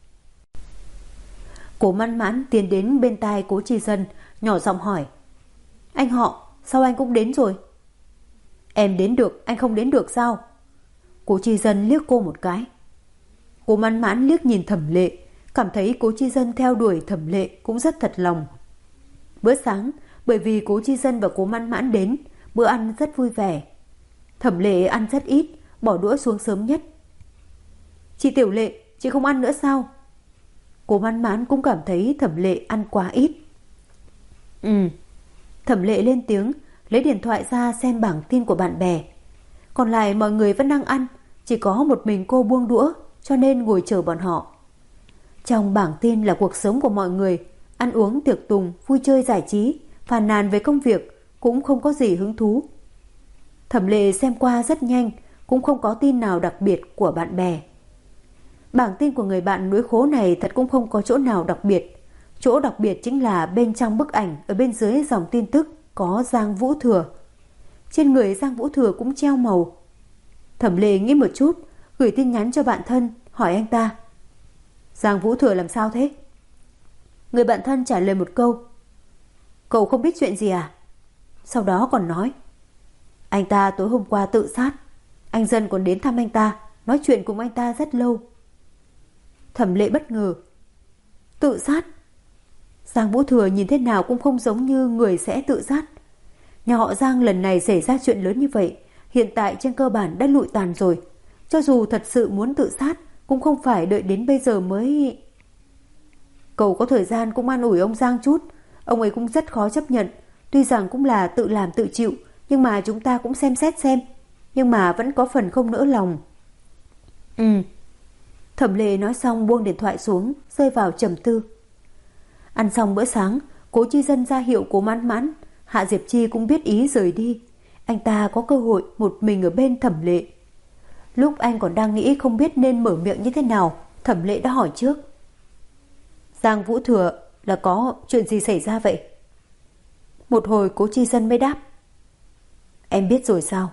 Cố Mãn Mãn tiến đến bên tai Cố Chi Dân, nhỏ giọng hỏi. Anh họ, sao anh cũng đến rồi? Em đến được, anh không đến được sao? Cố Chi Dân liếc cô một cái. Cố Mãn Mãn liếc nhìn Thẩm Lệ, cảm thấy Cố Chi Dân theo đuổi Thẩm Lệ cũng rất thật lòng. Bữa sáng, Bởi vì Cố Chi Dân và Cố Mãn Mãn đến, bữa ăn rất vui vẻ. Thẩm Lệ ăn rất ít, bỏ đũa xuống sớm nhất. Chị Tiểu Lệ, chị không ăn nữa sao? Cố Mãn Mãn cũng cảm thấy Thẩm Lệ ăn quá ít. Thẩm Lệ lên tiếng, lấy điện thoại ra xem bảng tin của bạn bè. Còn lại mọi người vẫn đang ăn, chỉ có một mình cô buông đũa, cho nên ngồi chờ bọn họ. Trong bảng tin là cuộc sống của mọi người, ăn uống tiệc tùng, vui chơi giải trí, phàn nàn về công việc, cũng không có gì hứng thú. Thẩm Lệ xem qua rất nhanh, cũng không có tin nào đặc biệt của bạn bè. Bảng tin của người bạn núi khố này thật cũng không có chỗ nào đặc biệt. Chỗ đặc biệt chính là bên trong bức ảnh, ở bên dưới dòng tin tức có Giang Vũ Thừa. Trên người Giang Vũ Thừa cũng treo màu. Thẩm Lệ nghĩ một chút, gửi tin nhắn cho bạn thân, hỏi anh ta: Giang Vũ Thừa làm sao thế? Người bạn thân trả lời một câu: cậu không biết chuyện gì à? Sau đó còn nói: anh ta tối hôm qua tự sát. Anh Dân còn đến thăm anh ta, nói chuyện cùng anh ta rất lâu. Thẩm Lệ bất ngờ: tự sát? Giang Vũ Thừa nhìn thế nào cũng không giống như người sẽ tự sát. Nhà họ Giang lần này xảy ra chuyện lớn như vậy, hiện tại trên cơ bản đã lụi tàn rồi. Cho dù thật sự muốn tự sát, cũng không phải đợi đến bây giờ mới... Cậu có thời gian cũng an ủi ông Giang chút. Ông ấy cũng rất khó chấp nhận. Tuy rằng cũng là tự làm tự chịu, nhưng mà chúng ta cũng xem xét xem. Nhưng mà vẫn có phần không nỡ lòng. Thẩm Lệ nói xong buông điện thoại xuống, rơi vào trầm tư. Ăn xong bữa sáng, Cố Chi Dân ra hiệu Cố Mãn Mãn. Hạ Diệp Chi cũng biết ý rời đi. Anh ta có cơ hội một mình ở bên Thẩm Lệ. Lúc anh còn đang nghĩ không biết nên mở miệng như thế nào, Thẩm Lệ đã hỏi trước: Giang Vũ Thừa là có chuyện gì xảy ra vậy? Một hồi Cố Chi Dân mới đáp: em biết rồi sao?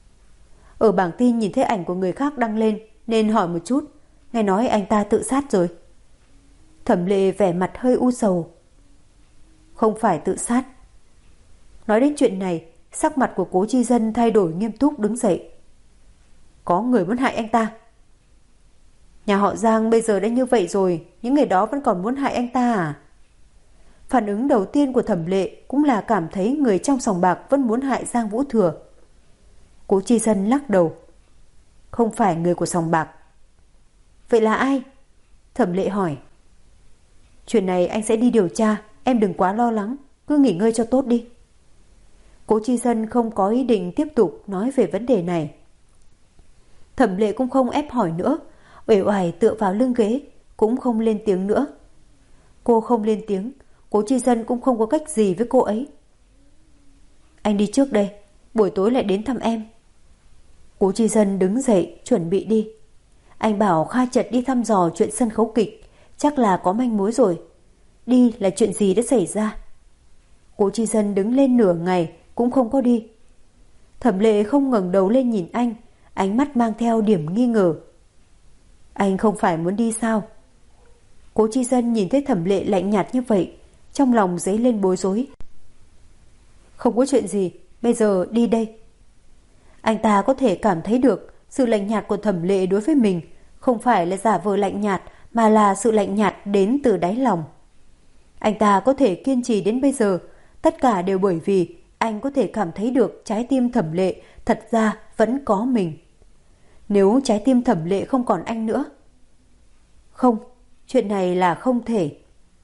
Ở bảng tin nhìn thấy ảnh của người khác đăng lên nên hỏi một chút, nghe nói anh ta tự sát rồi. Thẩm Lệ vẻ mặt hơi u sầu: không phải tự sát. Nói đến chuyện này, sắc mặt của Cố Chi Dân thay đổi nghiêm túc đứng dậy: có người muốn hại anh ta. Nhà họ Giang bây giờ đã như vậy rồi, những người đó vẫn còn muốn hại anh ta à? Phản ứng đầu tiên của Thẩm Lệ cũng là cảm thấy người trong sòng bạc vẫn muốn hại Giang Vũ Thừa. Cố Chi Dân lắc đầu: không phải người của sòng bạc. Vậy là ai? Thẩm Lệ hỏi. Chuyện này anh sẽ đi điều tra, em đừng quá lo lắng, cứ nghỉ ngơi cho tốt đi. Cố Chi Dân không có ý định tiếp tục nói về vấn đề này. Thẩm Lệ cũng không ép hỏi nữa, uể oải tựa vào lưng ghế, cũng không lên tiếng nữa. Cô không lên tiếng, Cố Chi Dân cũng không có cách gì với cô ấy. Anh đi trước đây, buổi tối lại đến thăm em. Cố Chi Dân đứng dậy chuẩn bị đi. Anh bảo Kha Chật đi thăm dò chuyện sân khấu kịch, chắc là có manh mối rồi. Đi là chuyện gì đã xảy ra? Cố Chi Dân đứng lên nửa ngày cũng không có đi. Thẩm Lệ không ngẩng đầu lên nhìn anh, ánh mắt mang theo điểm nghi ngờ. Anh không phải muốn đi sao? Cố Chi Dân nhìn thấy Thẩm Lệ lạnh nhạt như vậy, trong lòng dấy lên bối rối. Không có chuyện gì, bây giờ đi đây. Anh ta có thể cảm thấy được sự lạnh nhạt của Thẩm Lệ đối với mình không phải là giả vờ lạnh nhạt, mà là sự lạnh nhạt đến từ đáy lòng. Anh ta có thể kiên trì đến bây giờ, tất cả đều bởi vì anh có thể cảm thấy được trái tim Thẩm Lệ thật ra vẫn có mình. Nếu trái tim Thẩm Lệ không còn anh nữa... Không, chuyện này là không thể.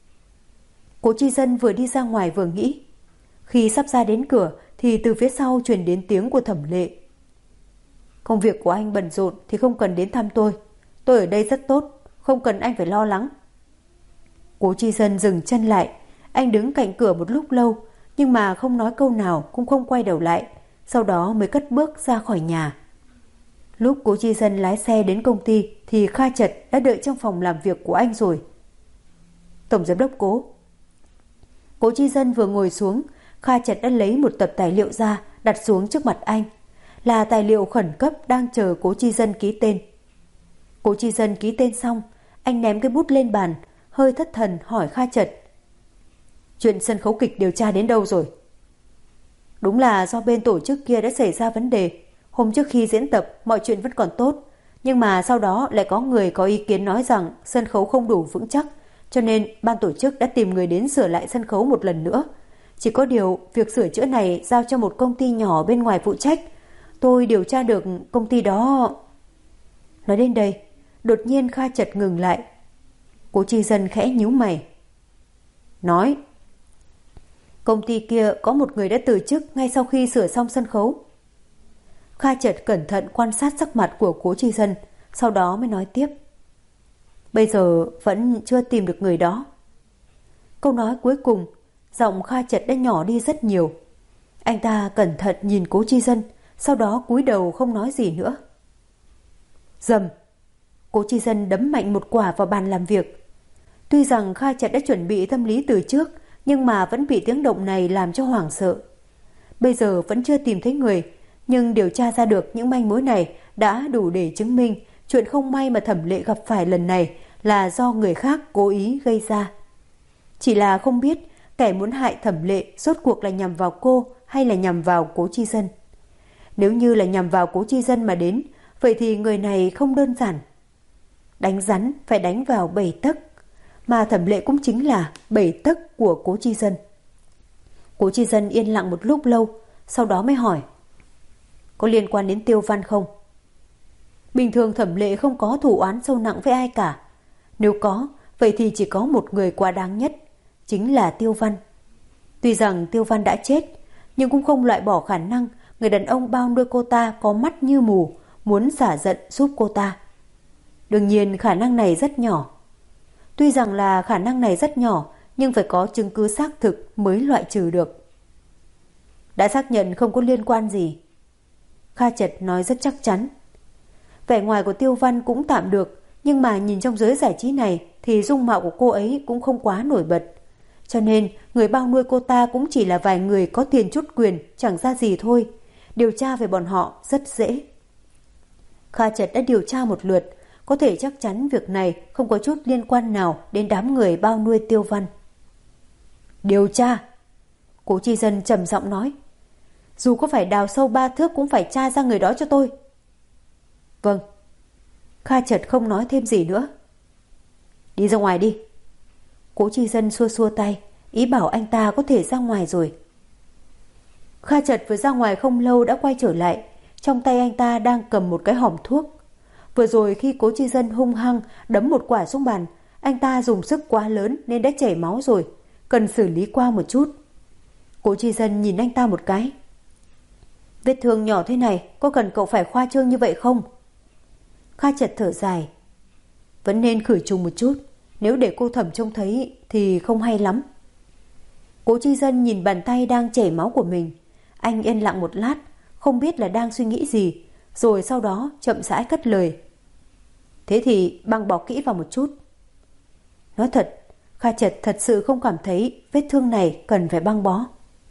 Cố Chi Dân vừa đi ra ngoài vừa nghĩ. Khi sắp ra đến cửa thì từ phía sau truyền đến tiếng của Thẩm Lệ. Công việc của anh bận rộn thì không cần đến thăm tôi. Tôi ở đây rất tốt, không cần anh phải lo lắng. Cố Chi Dân dừng chân lại. Anh đứng cạnh cửa một lúc lâu, nhưng mà không nói câu nào, cũng không quay đầu lại. Sau đó mới cất bước ra khỏi nhà. Lúc Cố Chi Dân lái xe đến công ty thì Kha Chật đã đợi trong phòng làm việc của anh rồi. Tổng giám đốc Cố. Cố Chi Dân vừa ngồi xuống, Kha Chật đã lấy một tập tài liệu ra đặt xuống trước mặt anh. Là tài liệu khẩn cấp đang chờ Cố Chi Dân ký tên. Cố Chi Dân ký tên xong, anh ném cái bút lên bàn, hơi thất thần hỏi Kha Chật. Chuyện sân khấu kịch điều tra đến đâu rồi? Đúng là do bên tổ chức kia đã xảy ra vấn đề. Hôm trước khi diễn tập mọi chuyện vẫn còn tốt, nhưng mà sau đó lại có người có ý kiến nói rằng sân khấu không đủ vững chắc, cho nên ban tổ chức đã tìm người đến sửa lại sân khấu một lần nữa. Chỉ có điều việc sửa chữa này giao cho một công ty nhỏ bên ngoài phụ trách. Tôi điều tra được công ty đó. Nói đến đây, đột nhiên Kha chợt ngừng lại. Cố Chi Dân khẽ nhíu mày. Nói, công ty kia có một người đã từ chức ngay sau khi sửa xong sân khấu. Kha chợt cẩn thận quan sát sắc mặt của Cố Chi Dân, sau đó mới nói tiếp. Bây giờ vẫn chưa tìm được người đó. Câu nói cuối cùng, giọng Kha chợt đã nhỏ đi rất nhiều. Anh ta cẩn thận nhìn Cố Chi Dân, sau đó cúi đầu không nói gì nữa. Rầm, Cố Chi Dân đấm mạnh một quả vào bàn làm việc. Tuy rằng Kha chợt đã chuẩn bị tâm lý từ trước, nhưng mà vẫn bị tiếng động này làm cho hoảng sợ. Bây giờ vẫn chưa tìm thấy người, nhưng điều tra ra được những manh mối này đã đủ để chứng minh chuyện không may mà Thẩm Lệ gặp phải lần này là do người khác cố ý gây ra. Chỉ là không biết kẻ muốn hại Thẩm Lệ rốt cuộc là nhằm vào cô hay là nhằm vào Cố Chi Dân. Nếu như là nhằm vào Cố Chi Dân mà đến, vậy thì người này không đơn giản. Đánh rắn phải đánh vào 7 tấc, mà Thẩm Lệ cũng chính là 7 tấc của Cố Chi Dân. Cố Chi Dân yên lặng một lúc lâu, sau đó mới hỏi. Có liên quan đến Tiêu Văn không? Bình thường Thẩm Lệ không có thù oán sâu nặng với ai cả. Nếu có, vậy thì chỉ có một người quá đáng nhất, chính là Tiêu Văn. Tuy rằng Tiêu Văn đã chết, nhưng cũng không loại bỏ khả năng người đàn ông bao nuôi cô ta có mắt như mù, muốn xả giận giúp cô ta. Đương nhiên khả năng này rất nhỏ. Tuy rằng là khả năng này rất nhỏ, nhưng phải có chứng cứ xác thực mới loại trừ được. Đã xác nhận không có liên quan gì. Kha chợt nói rất chắc chắn. Vẻ ngoài của Tiêu Văn cũng tạm được, nhưng mà nhìn trong giới giải trí này thì dung mạo của cô ấy cũng không quá nổi bật. Cho nên người bao nuôi cô ta cũng chỉ là vài người có tiền chút quyền, chẳng ra gì thôi. Điều tra về bọn họ rất dễ. Kha chợt đã điều tra một lượt, có thể chắc chắn việc này không có chút liên quan nào đến đám người bao nuôi Tiêu Văn. Điều tra? Cố Chi Dân trầm giọng nói. Dù có phải đào sâu 3 thước cũng phải tra ra người đó cho tôi. Vâng. Kha chợt không nói thêm gì nữa. Đi ra ngoài đi. Cố Chi Dân xua xua tay, ý bảo anh ta có thể ra ngoài rồi. Kha chợt vừa ra ngoài không lâu đã quay trở lại. Trong tay anh ta đang cầm một cái hòm thuốc. Vừa rồi khi Cố Chi Dân hung hăng đấm một quả xuống bàn, anh ta dùng sức quá lớn nên đã chảy máu rồi, cần xử lý qua một chút. Cố Chi Dân nhìn anh ta một cái. Vết thương nhỏ thế này có cần cậu phải khoa trương như vậy không? Kha chợt thở dài. Vẫn nên khử trùng một chút, nếu để cô Thẩm trông thấy thì không hay lắm. Cố Chi Dân nhìn bàn tay đang chảy máu của mình. Anh yên lặng một lát, không biết là đang suy nghĩ gì, rồi sau đó chậm rãi cất lời. Thế thì băng bó kỹ vào một chút. Nói thật, Kha chợt thật sự không cảm thấy vết thương này cần phải băng bó.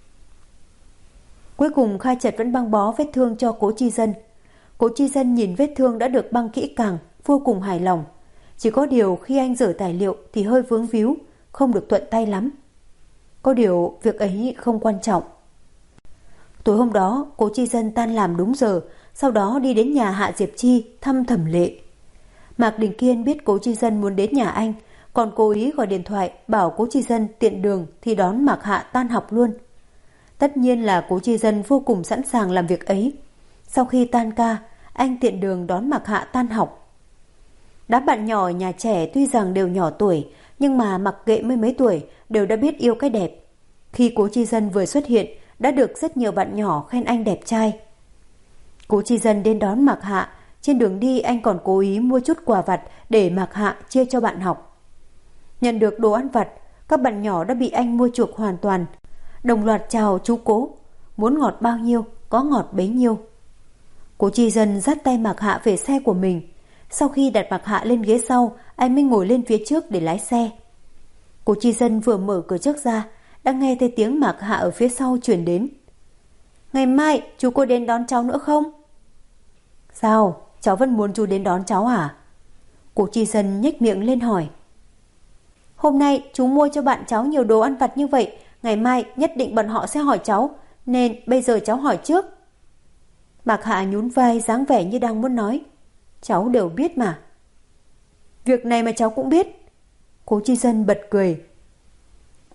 Cuối cùng Kha chợt vẫn băng bó vết thương cho Cố Chi Dân. Cố Chi Dân nhìn vết thương đã được băng kỹ càng, vô cùng hài lòng. Chỉ có điều khi anh rửa tài liệu thì hơi vướng víu, không được thuận tay lắm. Có điều việc ấy không quan trọng. Tối hôm đó, Cố Chi Dân tan làm đúng giờ, sau đó đi đến nhà Hạ Diệp Chi thăm Thẩm Lệ. Mạc Đình Kiên biết Cố Chi Dân muốn đến nhà anh, còn cố ý gọi điện thoại bảo Cố Chi Dân tiện đường thì đón Mạc Hạ tan học luôn. Tất nhiên là Cố Chi Dân vô cùng sẵn sàng làm việc ấy. Sau khi tan ca, anh tiện đường đón Mạc Hạ tan học. Đám bạn nhỏ ở nhà trẻ tuy rằng đều nhỏ tuổi, nhưng mà mặc kệ mấy tuổi đều đã biết yêu cái đẹp. Khi Cố Chi Dân vừa xuất hiện, đã được rất nhiều bạn nhỏ khen anh đẹp trai. Cố Chi Dân đến đón Mạc Hạ, trên đường đi anh còn cố ý mua chút quà vặt để Mạc Hạ chia cho bạn học. Nhận được đồ ăn vặt, các bạn nhỏ đã bị anh mua chuộc hoàn toàn, đồng loạt chào chú Cố, muốn ngọt bao nhiêu có ngọt bấy nhiêu. Cố Chi Dân dắt tay Mạc Hạ về xe của mình. Sau khi đặt Mạc Hạ lên ghế sau, anh mới ngồi lên phía trước để lái xe. Cố Chi Dân vừa mở cửa trước ra, đã nghe thấy tiếng Mạc Hạ ở phía sau truyền đến. Ngày mai chú có đến đón cháu nữa không? Sao? Cháu vẫn muốn chú đến đón cháu à? Cố Chi Dân nhếch miệng lên hỏi. Hôm nay chú mua cho bạn cháu nhiều đồ ăn vặt như vậy, ngày mai nhất định bọn họ sẽ hỏi cháu, nên bây giờ cháu hỏi trước. Mạc Hạ nhún vai dáng vẻ như đang muốn nói. Cháu đều biết mà. Việc này mà cháu cũng biết. Cố Chi Dân bật cười.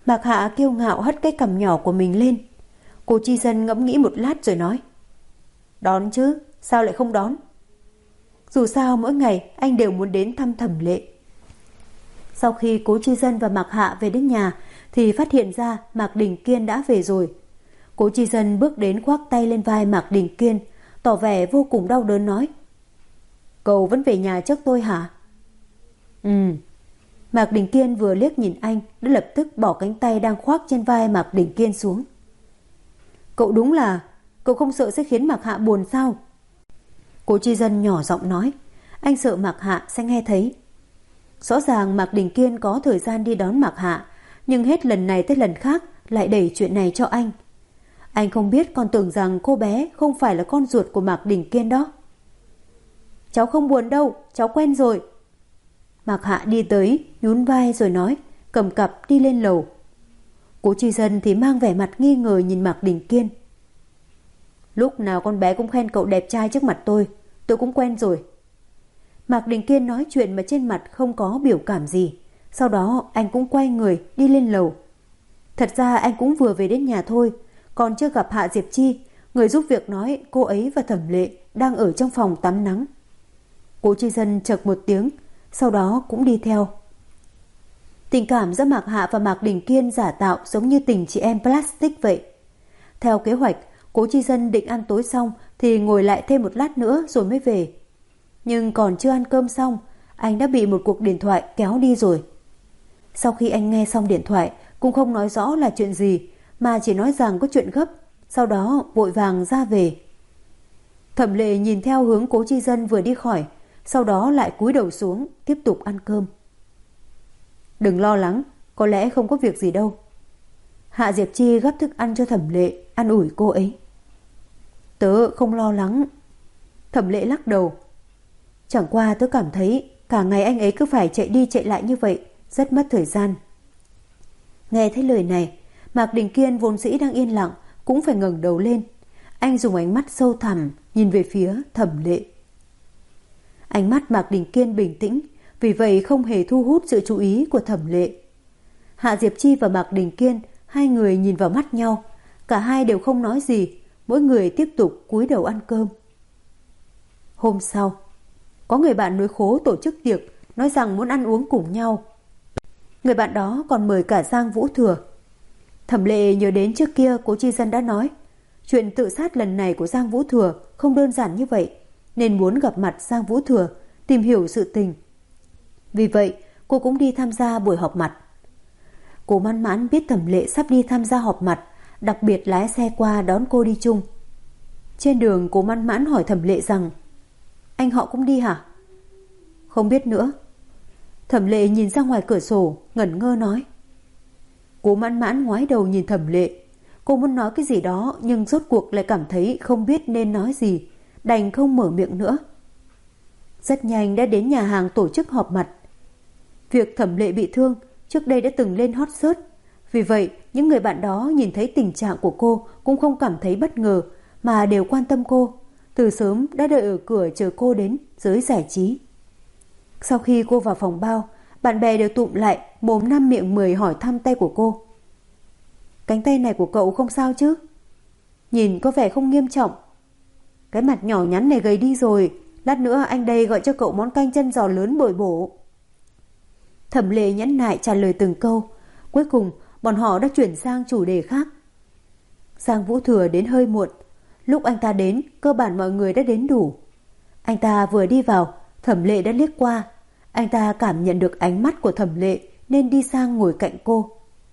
Mạc Hạ kiêu ngạo hất cái cằm nhỏ của mình lên. Cố Chi Dân ngẫm nghĩ một lát rồi nói: Đón chứ, sao lại không đón? Dù sao mỗi ngày anh đều muốn đến thăm Thẩm Lệ. Sau khi Cố Chi Dân và Mạc Hạ về đến nhà thì phát hiện ra Mạc Đình Kiên đã về rồi. Cố Chi Dân bước đến khoác tay lên vai Mạc Đình Kiên, tỏ vẻ vô cùng đau đớn nói: Cậu vẫn về nhà trước tôi hả? Mạc Đình Kiên vừa liếc nhìn anh đã lập tức bỏ cánh tay đang khoác trên vai Mạc Đình Kiên xuống. Cậu đúng là, cậu không sợ sẽ khiến Mạc Hạ buồn sao? Cố Chi Dân nhỏ giọng nói, anh sợ Mạc Hạ sẽ nghe thấy. Rõ ràng Mạc Đình Kiên có thời gian đi đón Mạc Hạ, nhưng hết lần này tới lần khác lại đẩy chuyện này cho anh. Anh không biết, còn tưởng rằng cô bé không phải là con ruột của Mạc Đình Kiên đó. Cháu không buồn đâu, cháu quen rồi. Mạc Hạ đi tới, nhún vai rồi nói, cầm cặp đi lên lầu. Cố Chi Dân thì mang vẻ mặt nghi ngờ nhìn Mạc Đình Kiên. Lúc nào con bé cũng khen cậu đẹp trai trước mặt tôi cũng quen rồi. Mạc Đình Kiên nói chuyện mà trên mặt không có biểu cảm gì. Sau đó anh cũng quay người đi lên lầu. Thật ra anh cũng vừa về đến nhà thôi, còn chưa gặp Hạ Diệp Chi. Người giúp việc nói cô ấy và Thẩm Lệ đang ở trong phòng tắm nắng. Cố Chi Dân chậc một tiếng, sau đó cũng đi theo. Tình cảm giữa Mạc Hạ và Mạc Đình Kiên giả tạo giống như tình chị em plastic vậy. Theo kế hoạch, Cố Chi Dân định ăn tối xong thì ngồi lại thêm một lát nữa rồi mới về. Nhưng còn chưa ăn cơm xong, anh đã bị một cuộc điện thoại kéo đi rồi. Sau khi anh nghe xong điện thoại, cũng không nói rõ là chuyện gì, mà chỉ nói rằng có chuyện gấp, sau đó vội vàng ra về. Thẩm Lệ nhìn theo hướng Cố Chi Dân vừa đi khỏi, sau đó lại cúi đầu xuống, tiếp tục ăn cơm. Đừng lo lắng, có lẽ không có việc gì đâu. Hạ Diệp Chi gấp thức ăn cho Thẩm Lệ, an ủi cô ấy. Tớ không lo lắng. Thẩm Lệ lắc đầu. Chẳng qua tớ cảm thấy cả ngày anh ấy cứ phải chạy đi chạy lại như vậy, rất mất thời gian. Nghe thấy lời này, Mạc Đình Kiên vốn dĩ đang yên lặng cũng phải ngẩng đầu lên. Anh dùng ánh mắt sâu thẳm nhìn về phía Thẩm Lệ. Ánh mắt Mạc Đình Kiên bình tĩnh, vì vậy không hề thu hút sự chú ý của Thẩm Lệ. Hạ Diệp Chi và Mạc Đình Kiên, hai người nhìn vào mắt nhau, cả hai đều không nói gì, mỗi người tiếp tục cúi đầu ăn cơm. Hôm sau, có người bạn núi Khố tổ chức tiệc, nói rằng muốn ăn uống cùng nhau. Người bạn đó còn mời cả Giang Vũ Thừa. Thẩm Lệ nhớ đến trước kia Cố Chi Dân đã nói, chuyện tự sát lần này của Giang Vũ Thừa không đơn giản như vậy, nên muốn gặp mặt Giang Vũ Thừa, tìm hiểu sự tình. Vì vậy, cô cũng đi tham gia buổi họp mặt. Cô Mãn Mãn biết Thẩm Lệ sắp đi tham gia họp mặt, đặc biệt lái xe qua đón cô đi chung. Trên đường, cô Mãn Mãn hỏi Thẩm Lệ rằng, anh họ cũng đi hả? Không biết nữa. Thẩm Lệ nhìn ra ngoài cửa sổ, ngẩn ngơ nói. Cô Mãn Mãn ngoái đầu nhìn Thẩm Lệ. Cô muốn nói cái gì đó, nhưng rốt cuộc lại cảm thấy không biết nên nói gì, đành không mở miệng nữa. Rất nhanh đã đến nhà hàng tổ chức họp mặt. Việc Thẩm Lệ bị thương trước đây đã từng lên hot search, vì vậy những người bạn đó nhìn thấy tình trạng của cô cũng không cảm thấy bất ngờ, mà đều quan tâm cô. Từ sớm đã đợi ở cửa chờ cô đến giới giải trí. Sau khi cô vào phòng bao, bạn bè đều tụm lại, mồm năm miệng mười hỏi thăm tay của cô. Cánh tay này của cậu không sao chứ? Nhìn có vẻ không nghiêm trọng. Cái mặt nhỏ nhắn này gầy đi rồi, lát nữa anh đây gọi cho cậu món canh chân giò lớn bồi bổ. Thẩm Lệ nhẫn nại trả lời từng câu. Cuối cùng bọn họ đã chuyển sang chủ đề khác. Giang Vũ Thừa đến hơi muộn. Lúc anh ta đến, cơ bản mọi người đã đến đủ. Anh ta vừa đi vào, Thẩm Lệ đã liếc qua. Anh ta cảm nhận được ánh mắt của Thẩm Lệ nên đi sang ngồi cạnh cô.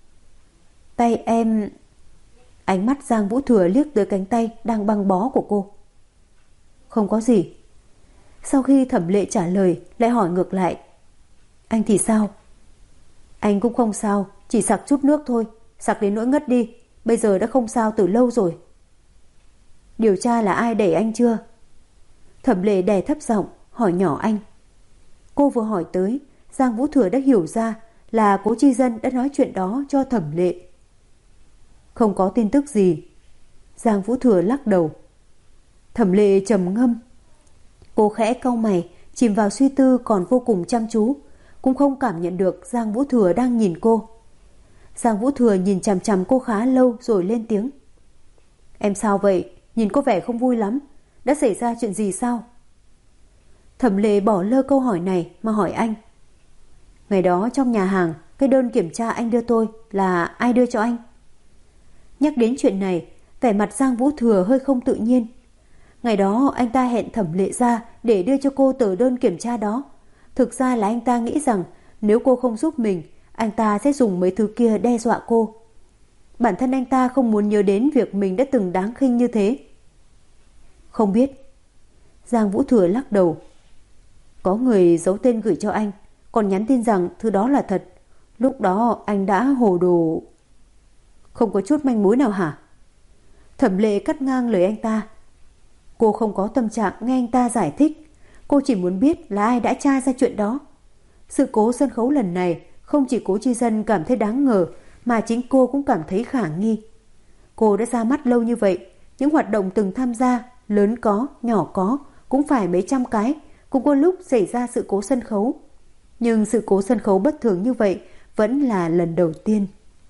Tay em... Ánh mắt Giang Vũ Thừa liếc tới cánh tay đang băng bó của cô. Không có gì. Sau khi Thẩm Lệ trả lời, lại hỏi ngược lại. Anh thì sao? Anh cũng không sao, chỉ sặc chút nước thôi, sặc đến nỗi ngất đi, bây giờ đã không sao từ lâu rồi. Điều tra là ai đẩy anh chưa? Thẩm Lệ đè thấp giọng hỏi nhỏ anh. Cô vừa hỏi tới, Giang Vũ Thừa đã hiểu ra là Cố Chi Dân đã nói chuyện đó cho Thẩm Lệ. Không có tin tức gì. Giang Vũ Thừa lắc đầu. Thẩm Lệ trầm ngâm. Cô khẽ cau mày, chìm vào suy tư còn vô cùng chăm chú, cũng không cảm nhận được Giang Vũ Thừa đang nhìn cô. Giang Vũ Thừa nhìn chằm chằm cô khá lâu rồi lên tiếng. Em sao vậy? Nhìn có vẻ không vui lắm. Đã xảy ra chuyện gì sao? Thẩm Lệ bỏ lơ câu hỏi này mà hỏi anh. Ngày đó trong nhà hàng, cái đơn kiểm tra anh đưa tôi là ai đưa cho anh? Nhắc đến chuyện này, vẻ mặt Giang Vũ Thừa hơi không tự nhiên. Ngày đó anh ta hẹn Thẩm Lệ ra để đưa cho cô tờ đơn kiểm tra đó. Thực ra là anh ta nghĩ rằng nếu cô không giúp mình, anh ta sẽ dùng mấy thứ kia đe dọa cô. Bản thân anh ta không muốn nhớ đến việc mình đã từng đáng khinh như thế. Không biết. Giang Vũ Thừa lắc đầu. Có người giấu tên gửi cho anh, còn nhắn tin rằng thứ đó là thật. Lúc đó anh đã hồ đồ. Không có chút manh mối nào hả? Thẩm Lệ cắt ngang lời anh ta. Cô không có tâm trạng nghe anh ta giải thích. Cô chỉ muốn biết là ai đã tra ra chuyện đó. Sự cố sân khấu lần này không chỉ Cố Chi Dân cảm thấy đáng ngờ, mà chính cô cũng cảm thấy khả nghi. Cô đã ra mắt lâu như vậy, những hoạt động từng tham gia, lớn có, nhỏ có, cũng phải mấy trăm cái, cũng có lúc xảy ra sự cố sân khấu. Nhưng sự cố sân khấu bất thường như vậy vẫn là lần đầu tiên.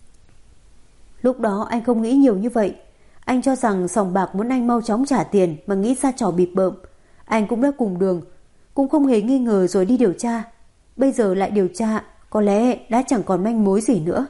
Lúc đó anh không nghĩ nhiều như vậy. Anh cho rằng sòng bạc muốn anh mau chóng trả tiền mà nghĩ ra trò bịp bợm. Anh cũng đã cùng đường, cũng không hề nghi ngờ rồi đi điều tra. Bây giờ lại điều tra, có lẽ đã chẳng còn manh mối gì nữa.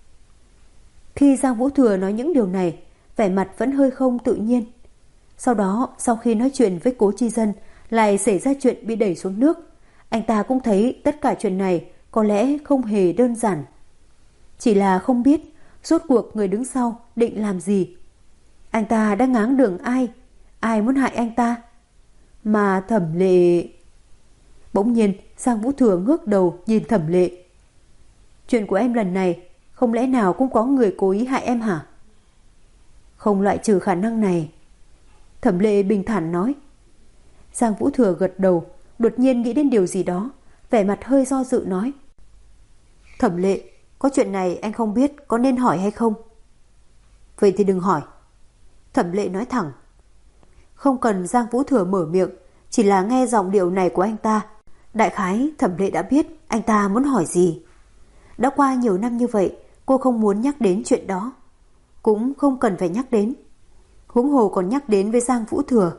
Khi Giang Vũ Thừa nói những điều này, vẻ mặt vẫn hơi không tự nhiên. Sau đó, sau khi nói chuyện với Cố Chi Dân, lại xảy ra chuyện bị đẩy xuống nước. Anh ta cũng thấy tất cả chuyện này có lẽ không hề đơn giản. Chỉ là không biết rốt cuộc người đứng sau định làm gì. Anh ta đang ngáng đường ai? Ai muốn hại anh ta? Mà Thẩm Lệ... Bỗng nhiên Giang Vũ Thừa ngước đầu nhìn Thẩm Lệ. Chuyện của em lần này không lẽ nào cũng có người cố ý hại em hả? Không loại trừ khả năng này. Thẩm Lệ bình thản nói. Giang Vũ Thừa gật đầu, đột nhiên nghĩ đến điều gì đó, vẻ mặt hơi do dự nói. Thẩm Lệ, có chuyện này anh không biết có nên hỏi hay không? Vậy thì đừng hỏi. Thẩm Lệ nói thẳng. Không cần Giang Vũ Thừa mở miệng, chỉ là nghe giọng điệu này của anh ta, đại khái Thẩm Lệ đã biết anh ta muốn hỏi gì. Đã qua nhiều năm như vậy, cô không muốn nhắc đến chuyện đó. Cũng không cần phải nhắc đến. Huống hồ còn nhắc đến với Giang Vũ Thừa.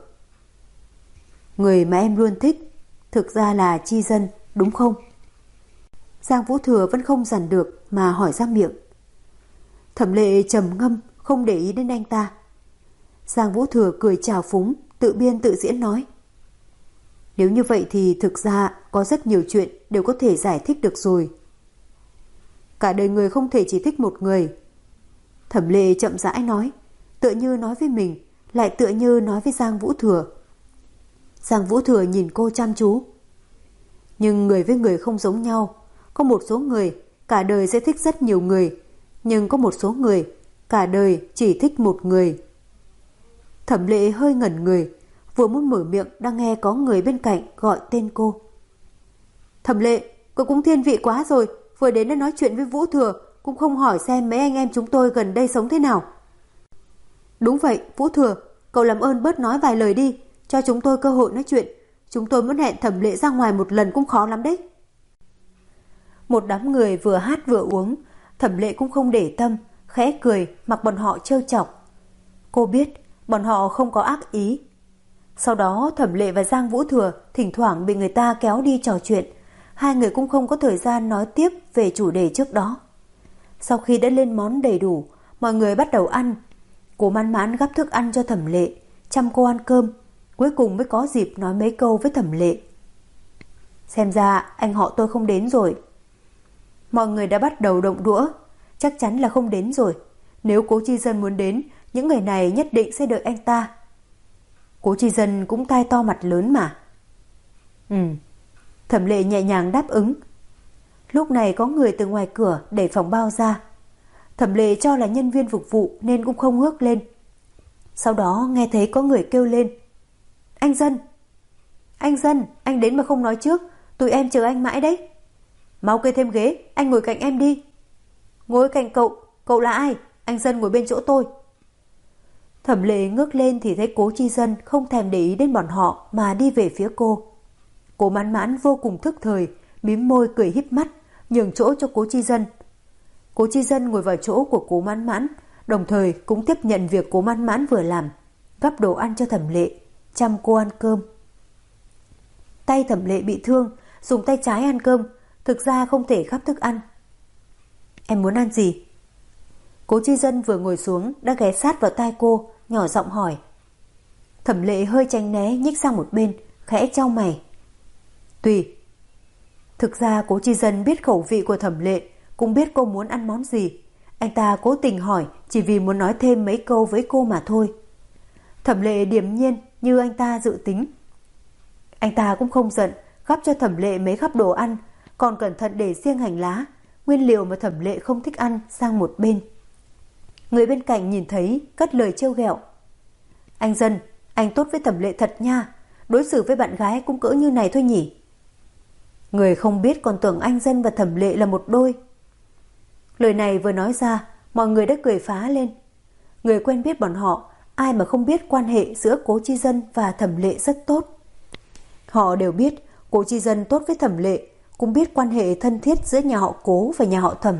Người mà em luôn thích thực ra là Chi Dân, đúng không? Giang Vũ Thừa vẫn không dằn được mà hỏi ra miệng. Thẩm Lệ trầm ngâm, không để ý đến anh ta. Giang Vũ Thừa cười trào phúng, tự biên tự diễn nói. Nếu như vậy thì thực ra có rất nhiều chuyện đều có thể giải thích được rồi. Cả đời người không thể chỉ thích một người. Thẩm Lệ chậm rãi nói, tựa như nói với mình, lại tựa như nói với Giang Vũ Thừa. Giang Vũ Thừa nhìn cô chăm chú. Nhưng người với người không giống nhau. Có một số người cả đời sẽ thích rất nhiều người, nhưng có một số người cả đời chỉ thích một người. Thẩm Lệ hơi ngẩn người, vừa muốn mở miệng đang nghe có người bên cạnh gọi tên cô. Thẩm Lệ, cô cũng thiên vị quá rồi, vừa đến đã nói chuyện với Vũ Thừa, cũng không hỏi xem mấy anh em chúng tôi gần đây sống thế nào. Đúng vậy, Vũ Thừa, cậu làm ơn bớt nói vài lời đi, cho chúng tôi cơ hội nói chuyện. Chúng tôi muốn hẹn Thẩm Lệ ra ngoài một lần cũng khó lắm đấy. Một đám người vừa hát vừa uống, Thẩm Lệ cũng không để tâm, khẽ cười mặc bọn họ trêu chọc. Cô biết bọn họ không có ác ý. Sau đó Thẩm Lệ và Giang Vũ Thừa thỉnh thoảng bị người ta kéo đi trò chuyện. Hai người cũng không có thời gian nói tiếp về chủ đề trước đó. Sau khi đã lên món đầy đủ, mọi người bắt đầu ăn. Cố Mãn Mãn gắp thức ăn cho Thẩm Lệ, chăm cô ăn cơm, cuối cùng mới có dịp nói mấy câu với Thẩm Lệ. Xem ra anh họ tôi không đến rồi. Mọi người đã bắt đầu động đũa, chắc chắn là không đến rồi. Nếu Cố Chi Dân muốn đến, những người này nhất định sẽ đợi anh ta. Cố Chi Dân cũng tai to mặt lớn mà. Thẩm Lệ nhẹ nhàng đáp ứng. Lúc này có người từ ngoài cửa đẩy phòng bao ra. Thẩm Lệ cho là nhân viên phục vụ nên cũng không ngước lên. Sau đó nghe thấy có người kêu lên. Anh Dân! Anh Dân, anh đến mà không nói trước, tụi em chờ anh mãi đấy. Mau kê thêm ghế, anh ngồi cạnh em đi. Ngồi cạnh cậu, cậu là ai? Anh Dân ngồi bên chỗ tôi. Thẩm Lệ ngước lên thì thấy Cố Chi Dân không thèm để ý đến bọn họ mà đi về phía cô. Cố Mãn Mãn vô cùng thức thời, mím môi cười híp mắt, nhường chỗ cho Cố Chi Dân. Cố Chi Dân ngồi vào chỗ của Cố Mãn Mãn, đồng thời cũng tiếp nhận việc Cố Mãn Mãn vừa làm, gắp đồ ăn cho Thẩm Lệ, chăm cô ăn cơm. Tay Thẩm Lệ bị thương, dùng tay trái ăn cơm, thực ra không thể gắp thức ăn. Em muốn ăn gì? Cố Chi Dân vừa ngồi xuống đã ghé sát vào tai cô, nhỏ giọng hỏi. Thẩm Lệ hơi tránh né, nhích sang một bên, khẽ chau mày. Tùy. Thực ra Cố Chi Dân biết khẩu vị của Thẩm Lệ, cũng biết cô muốn ăn món gì. Anh ta cố tình hỏi chỉ vì muốn nói thêm mấy câu với cô mà thôi. Thẩm Lệ điềm nhiên như anh ta dự tính. Anh ta cũng không giận, gắp cho Thẩm Lệ mấy gắp đồ ăn, còn cẩn thận để riêng hành lá, nguyên liệu mà Thẩm Lệ không thích ăn sang một bên. Người bên cạnh nhìn thấy cất lời trêu ghẹo. Anh Dân, anh tốt với Thẩm Lệ thật nha, đối xử với bạn gái cũng cỡ như này thôi nhỉ. Người không biết còn tưởng anh Dân và Thẩm Lệ là một đôi. Lời này vừa nói ra, mọi người đã cười phá lên. Người quen biết bọn họ, ai mà không biết quan hệ giữa Cố Chi Dân và Thẩm Lệ rất tốt. Họ đều biết Cố Chi Dân tốt với Thẩm Lệ, cũng biết quan hệ thân thiết giữa nhà họ Cố và nhà họ Thẩm.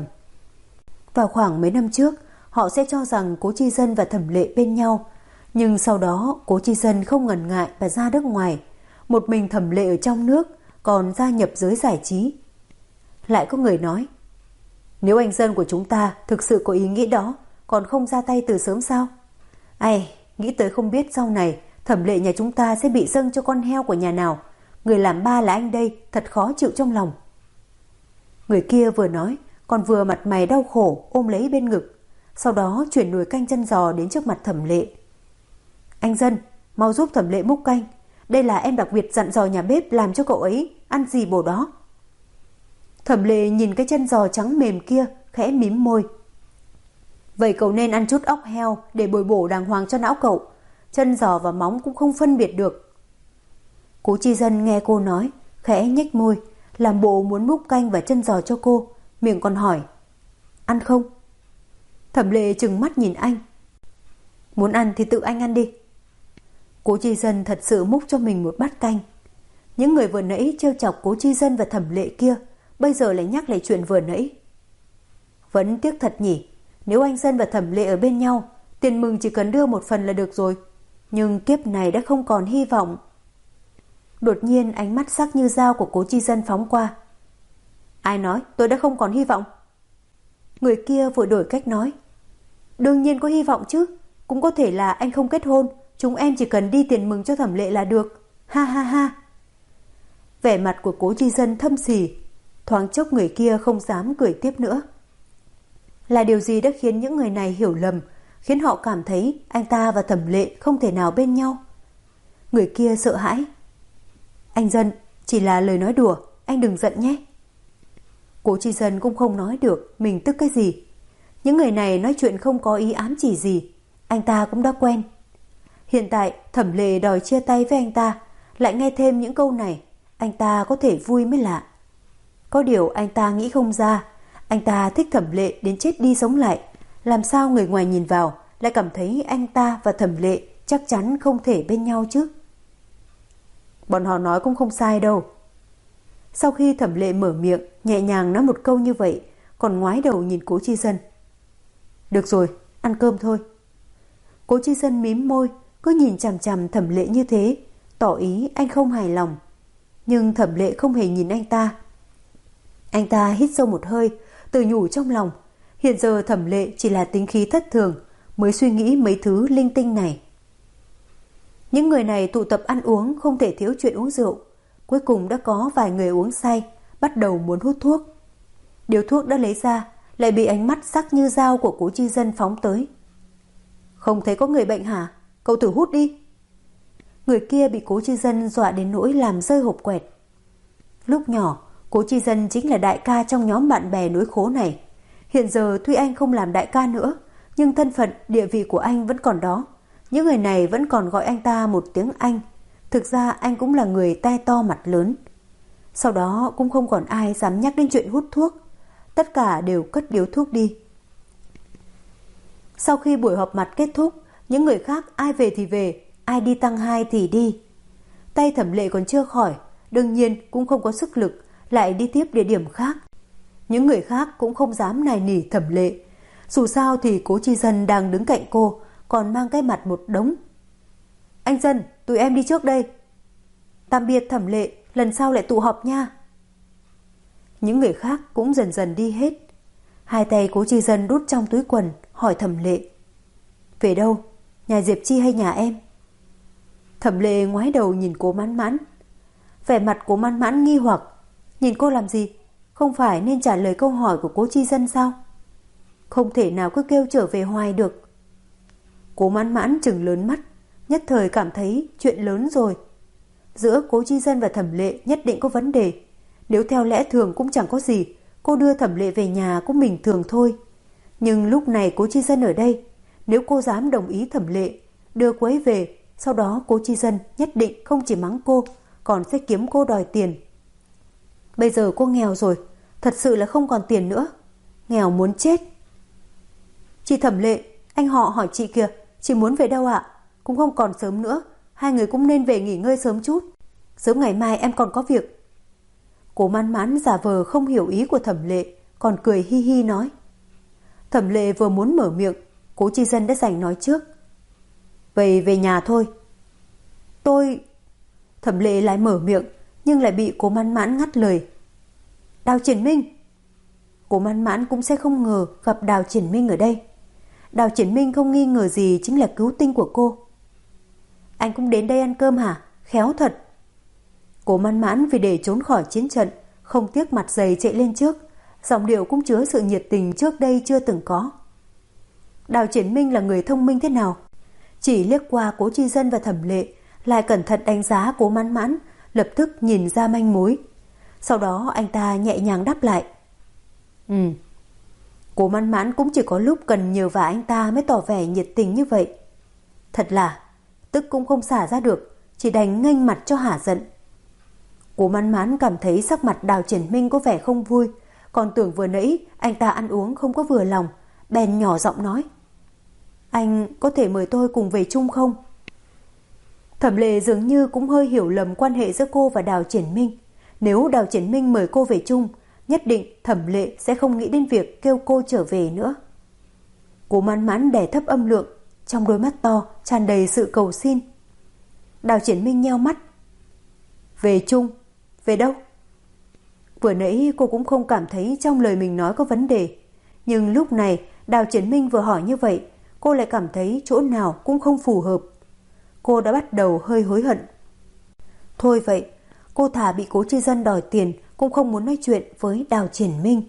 Vào khoảng mấy năm trước, họ sẽ cho rằng Cố Chi Dân và Thẩm Lệ bên nhau, nhưng sau đó Cố Chi Dân không ngần ngại và ra nước ngoài, một mình Thẩm Lệ ở trong nước, còn gia nhập giới giải trí. Lại có người nói, nếu anh Dân của chúng ta thực sự có ý nghĩ đó, còn không ra tay từ sớm sao? Ai, nghĩ tới không biết sau này Thẩm Lệ nhà chúng ta sẽ bị dâng cho con heo của nhà nào. Người làm ba là anh đây, thật khó chịu trong lòng. Người kia vừa nói, còn vừa mặt mày đau khổ ôm lấy bên ngực, sau đó chuyển nồi canh chân giò đến trước mặt Thẩm Lệ. Anh Dân, mau giúp Thẩm Lệ múc canh. Đây là em đặc biệt dặn dò nhà bếp làm cho cậu ấy, ăn gì bổ đó. Thẩm Lệ nhìn cái chân giò trắng mềm kia, khẽ mím môi. Vậy cậu nên ăn chút óc heo để bồi bổ đàng hoàng cho não cậu. Chân giò và móng cũng không phân biệt được. Cố Chi Dân nghe cô nói, khẽ nhếch môi, làm bộ muốn múc canh và chân giò cho cô, miệng còn hỏi, ăn không? Thẩm Lệ trừng mắt nhìn anh. Muốn ăn thì tự anh ăn đi. Cố Chi Dân thật sự múc cho mình một bát canh. Những người vừa nãy trêu chọc Cố Chi Dân và Thẩm Lệ kia, bây giờ lại nhắc lại chuyện vừa nãy. Vẫn tiếc thật nhỉ, nếu anh Dân và Thẩm Lệ ở bên nhau, tiền mừng chỉ cần đưa một phần là được rồi. Nhưng kiếp này đã không còn hy vọng. Đột nhiên ánh mắt sắc như dao của Cố Chi Dân phóng qua. Ai nói tôi đã không còn hy vọng? Người kia vội đổi cách nói. Đương nhiên có hy vọng chứ, cũng có thể là anh không kết hôn, chúng em chỉ cần đi tiền mừng cho Thẩm Lệ là được. Ha ha ha. Vẻ mặt của Cố Chi Dân thâm sỉ, thoáng chốc người kia không dám cười tiếp nữa. Là điều gì đã khiến những người này hiểu lầm, khiến họ cảm thấy anh ta và Thẩm Lệ không thể nào bên nhau? Người kia sợ hãi. Anh Dân, chỉ là lời nói đùa, anh đừng giận nhé. Cố Chi Dân cũng không nói được mình tức cái gì. Những người này nói chuyện không có ý ám chỉ gì, anh ta cũng đã quen. Hiện tại Thẩm Lệ đòi chia tay với anh ta, lại nghe thêm những câu này, anh ta có thể vui mới lạ. Có điều anh ta nghĩ không ra, anh ta thích Thẩm Lệ đến chết đi sống lại, làm sao người ngoài nhìn vào lại cảm thấy anh ta và Thẩm Lệ chắc chắn không thể bên nhau chứ? Bọn họ nói cũng không sai đâu. Sau khi Thẩm Lệ mở miệng, nhẹ nhàng nói một câu như vậy, còn ngoái đầu nhìn Cố Chi Dân. Được rồi, ăn cơm thôi. Cố Chi Dân mím môi, cứ nhìn chằm chằm Thẩm Lệ như thế, tỏ ý anh không hài lòng. Nhưng Thẩm Lệ không hề nhìn anh ta. Anh ta hít sâu một hơi, tự nhủ trong lòng, hiện giờ Thẩm Lệ chỉ là tính khí thất thường, mới suy nghĩ mấy thứ linh tinh này. Những người này tụ tập ăn uống không thể thiếu chuyện uống rượu. Cuối cùng đã có vài người uống say, bắt đầu muốn hút thuốc. Điếu thuốc đã lấy ra, lại bị ánh mắt sắc như dao của Cố Chi Dân phóng tới. Không thấy có người bệnh hả? Cậu thử hút đi. Người kia bị Cố Chi Dân dọa đến nỗi làm rơi hộp quẹt. Lúc nhỏ, Cố Chi Dân chính là đại ca trong nhóm bạn bè nối khố này. Hiện giờ tuy anh không làm đại ca nữa, nhưng thân phận, địa vị của anh vẫn còn đó. Những người này vẫn còn gọi anh ta một tiếng anh. Thực ra anh cũng là người tai to mặt lớn. Sau đó cũng không còn ai dám nhắc đến chuyện hút thuốc. Tất cả đều cất điếu thuốc đi. Sau khi buổi họp mặt kết thúc, những người khác ai về thì về, ai đi tăng 2 thì đi. Tay Thẩm Lệ còn chưa khỏi, đương nhiên cũng không có sức lực lại đi tiếp địa điểm khác. Những người khác cũng không dám nài nỉ Thẩm Lệ. Dù sao thì Cố Chi Dân đang đứng cạnh cô, còn mang cái mặt một đống. Anh Dân, tụi em đi trước đây. Tạm biệt Thẩm Lệ, lần sau lại tụ họp nha. Những người khác cũng dần dần đi hết. Hai tay Cố Chi Dân đút trong túi quần, hỏi Thẩm Lệ. Về đâu? Nhà Diệp Chi hay nhà em? Thẩm Lệ ngoái đầu nhìn Cố Mãn Mãn. Vẻ mặt Cố Mãn Mãn nghi hoặc. Nhìn cô làm gì? Không phải nên trả lời câu hỏi của Cố Chi Dân sao? Không thể nào cứ kêu trở về hoài được. Cố Mãn Mãn trừng lớn mắt, nhất thời cảm thấy chuyện lớn rồi. Giữa Cố Chi Dân và Thẩm Lệ nhất định có vấn đề. Nếu theo lẽ thường cũng chẳng có gì, cô đưa Thẩm Lệ về nhà cũng bình thường thôi. Nhưng lúc này Cố Chi Dân ở đây, nếu cô dám đồng ý Thẩm Lệ đưa cô ấy về, sau đó Cố Chi Dân nhất định không chỉ mắng cô, còn sẽ kiếm cô đòi tiền. Bây giờ cô nghèo rồi, thật sự là không còn tiền nữa. Nghèo muốn chết. Chị Thẩm Lệ, anh họ hỏi chị kìa, chị muốn về đâu ạ? Cũng không còn sớm nữa, hai người cũng nên về nghỉ ngơi sớm chút. Sớm ngày mai em còn có việc. Cố Mãn Mãn giả vờ không hiểu ý của Thẩm Lệ, còn cười hi hi nói. Thẩm Lệ vừa muốn mở miệng, Cố Chi Dân đã giành nói trước. Vậy về nhà thôi. Tôi... Thẩm Lệ lại mở miệng, nhưng lại bị Cố Mãn Mãn ngắt lời. Đào Triển Minh. Cố Mãn Mãn cũng sẽ không ngờ gặp Đào Triển Minh ở đây. Đào Triển Minh không nghi ngờ gì chính là cứu tinh của cô. Anh cũng đến đây ăn cơm hả? Khéo thật. Cố Mãn Mãn vì để trốn khỏi chiến trận, không tiếc mặt dày chạy lên trước, giọng điệu cũng chứa sự nhiệt tình trước đây chưa từng có. Đào Triển Minh là người thông minh thế nào? Chỉ liếc qua Cố Chi Dân và Thẩm Lệ, lại cẩn thận đánh giá Cố Mãn Mãn, lập tức nhìn ra manh mối. Sau đó anh ta nhẹ nhàng đáp lại. Cố Mãn Mãn cũng chỉ có lúc cần nhờ vả anh ta mới tỏ vẻ nhiệt tình như vậy. Thật là, tức cũng không xả ra được, chỉ đành nghênh mặt cho hả giận. Cố Mãn Mãn cảm thấy sắc mặt Đào Triển Minh có vẻ không vui, còn tưởng vừa nãy anh ta ăn uống không có vừa lòng, bèn nhỏ giọng nói. Anh có thể mời tôi cùng về chung không? Thẩm Lệ dường như cũng hơi hiểu lầm quan hệ giữa cô và Đào Triển Minh. Nếu Đào Triển Minh mời cô về chung, nhất định Thẩm Lệ sẽ không nghĩ đến việc kêu cô trở về nữa. Cố Mãn Mãn đè thấp âm lượng, trong đôi mắt to tràn đầy sự cầu xin. Đào Triển Minh nheo mắt. Về chung? Về đâu? Vừa nãy cô cũng không cảm thấy trong lời mình nói có vấn đề, nhưng lúc này Đào Triển Minh vừa hỏi như vậy, cô lại cảm thấy chỗ nào cũng không phù hợp. Cô đã bắt đầu hơi hối hận. Thôi vậy, cô thà bị Cố Chi Dân đòi tiền cũng không muốn nói chuyện với Đào Triển Minh.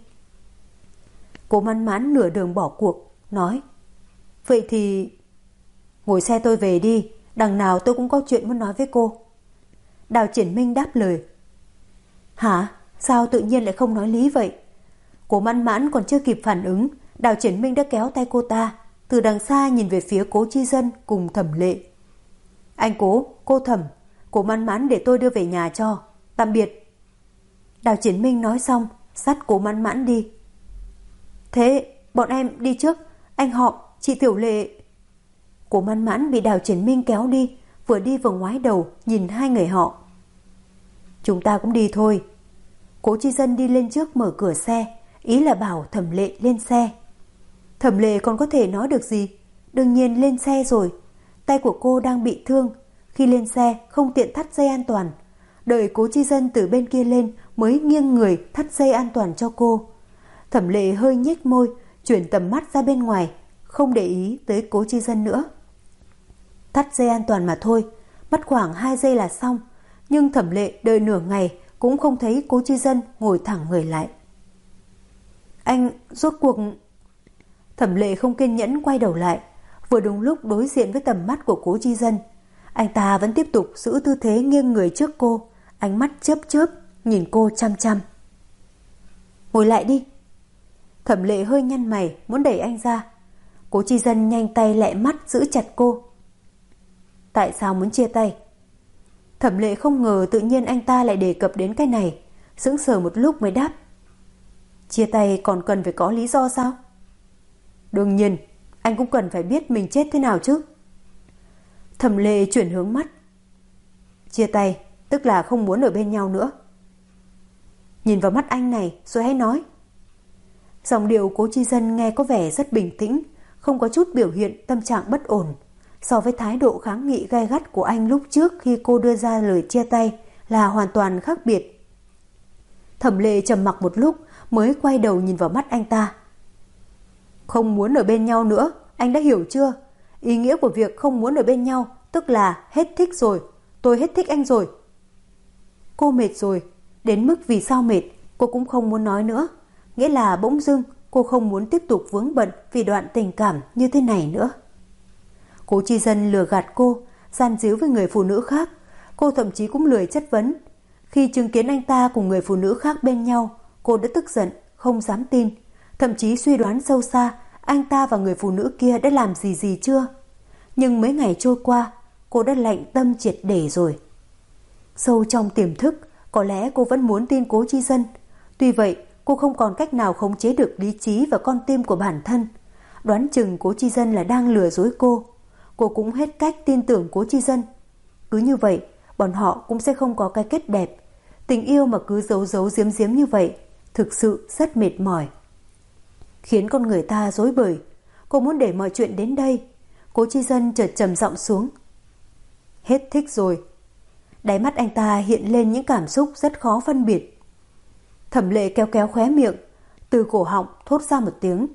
Cố Mãn Mãn nửa đường bỏ cuộc, nói. Vậy thì... Ngồi xe tôi về đi, đằng nào tôi cũng có chuyện muốn nói với cô. Đào Triển Minh đáp lời. Hả? Sao tự nhiên lại không nói lý vậy? Cố Mãn Mãn còn chưa kịp phản ứng, Đào Triển Minh đã kéo tay cô ta, từ đằng xa nhìn về phía Cố Chi Dân cùng Thẩm Lệ. Anh Cố, cô Thẩm, Cố Mãn Mãn để tôi đưa về nhà cho. Tạm biệt. Đào Triển Minh nói xong, dắt Cố Mãn Mãn đi. Thế, bọn em đi trước, anh họ, chị Tiểu Lệ. Cố Mãn Mãn bị Đào Triển Minh kéo đi vừa ngoái đầu nhìn hai người họ. Chúng ta cũng đi thôi. Cố Chi Dân đi lên trước mở cửa xe, ý là bảo Thẩm Lệ lên xe. Thẩm Lệ còn có thể nói được gì? Đương nhiên lên xe rồi. Tay của cô đang bị thương, khi lên xe không tiện thắt dây an toàn. Đợi Cố Chi Dân từ bên kia lên mới nghiêng người thắt dây an toàn cho cô. Thẩm Lệ hơi nhếch môi, chuyển tầm mắt ra bên ngoài, không để ý tới Cố Chi Dân nữa. Thắt dây an toàn mà thôi, mất khoảng 2 giây là xong, nhưng Thẩm Lệ đợi nửa ngày cũng không thấy Cố Chi Dân ngồi thẳng người lại. Anh rốt cuộc... Thẩm Lệ không kiên nhẫn quay đầu lại, vừa đúng lúc đối diện với tầm mắt của Cố Chi Dân. Anh ta vẫn tiếp tục giữ tư thế nghiêng người trước cô, ánh mắt chớp chớp nhìn cô chăm chăm. Ngồi lại đi. Thẩm Lệ hơi nhăn mày muốn đẩy anh ra. Cố Chi Dân nhanh tay lẹ mắt giữ chặt cô. Tại sao muốn chia tay? Thẩm Lệ không ngờ tự nhiên anh ta lại đề cập đến cái này, sững sờ một lúc mới đáp. Chia tay còn cần phải có lý do sao? Đương nhiên, anh cũng cần phải biết mình chết thế nào chứ. Thẩm Lệ chuyển hướng mắt. Chia tay, tức là không muốn ở bên nhau nữa. Nhìn vào mắt anh này rồi hãy nói. Giọng điệu Cố Chi Dân nghe có vẻ rất bình tĩnh, không có chút biểu hiện tâm trạng bất ổn. So với thái độ kháng nghị gay gắt của anh lúc trước khi cô đưa ra lời chia tay là hoàn toàn khác biệt. Thẩm Lệ trầm mặc một lúc mới quay đầu nhìn vào mắt anh ta. Không muốn ở bên nhau nữa, anh đã hiểu chưa? Ý nghĩa của việc không muốn ở bên nhau tức là hết thích rồi, tôi hết thích anh rồi. Cô mệt rồi, đến mức vì sao mệt cô cũng không muốn nói nữa. Nghĩa là bỗng dưng cô không muốn tiếp tục vướng bận vì đoạn tình cảm như thế này nữa. Cố Chi Dân lừa gạt cô, gian díu với người phụ nữ khác. Cô thậm chí cũng lười chất vấn. Khi chứng kiến anh ta cùng người phụ nữ khác bên nhau, cô đã tức giận, không dám tin. Thậm chí suy đoán sâu xa anh ta và người phụ nữ kia đã làm gì chưa. Nhưng mấy ngày trôi qua, cô đã lạnh tâm triệt để rồi. Sâu trong tiềm thức, có lẽ cô vẫn muốn tin Cố Chi Dân. Tuy vậy, cô không còn cách nào khống chế được lý trí và con tim của bản thân. Đoán chừng Cố Chi Dân là đang lừa dối cô. Cô cũng hết cách tin tưởng Cố Chi Dân. Cứ như vậy, bọn họ cũng sẽ không có cái kết đẹp. Tình yêu mà cứ giấu giấu giếm giếm như vậy, thực sự rất mệt mỏi, khiến con người ta rối bời. Cô muốn để mọi chuyện đến đây. Cố Chi Dân chợt trầm giọng xuống. Hết thích rồi. Đáy mắt anh ta hiện lên những cảm xúc rất khó phân biệt. Thẩm Lệ kéo kéo khóe miệng, từ cổ họng thốt ra một tiếng.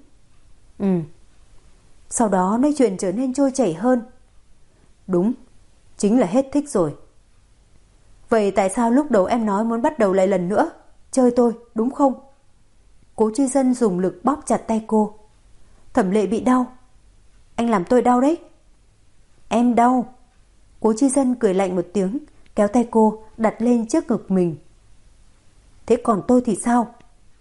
Sau đó nói chuyện trở nên trôi chảy hơn. Đúng, chính là hết thích rồi. Vậy tại sao lúc đầu em nói muốn bắt đầu lại lần nữa? Chơi tôi, đúng không? Cố Chi Dân dùng lực bóp chặt tay cô. Thẩm Lệ bị đau. Anh làm tôi đau đấy. Em đau. Cố Chi Dân cười lạnh một tiếng, kéo tay cô đặt lên trước ngực mình. Thế còn tôi thì sao?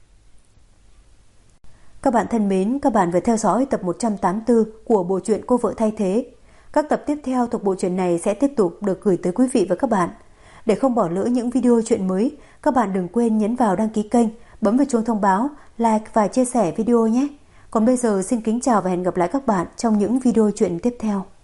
Các bạn thân mến, các bạn vừa theo dõi tập 184 của bộ truyện Cô Vợ Thay Thế. Các tập tiếp theo thuộc bộ truyện này sẽ tiếp tục được gửi tới quý vị và các bạn. Để không bỏ lỡ những video truyện mới, các bạn đừng quên nhấn vào đăng ký kênh, bấm vào chuông thông báo, like và chia sẻ video nhé. Còn bây giờ xin kính chào và hẹn gặp lại các bạn trong những video truyện tiếp theo.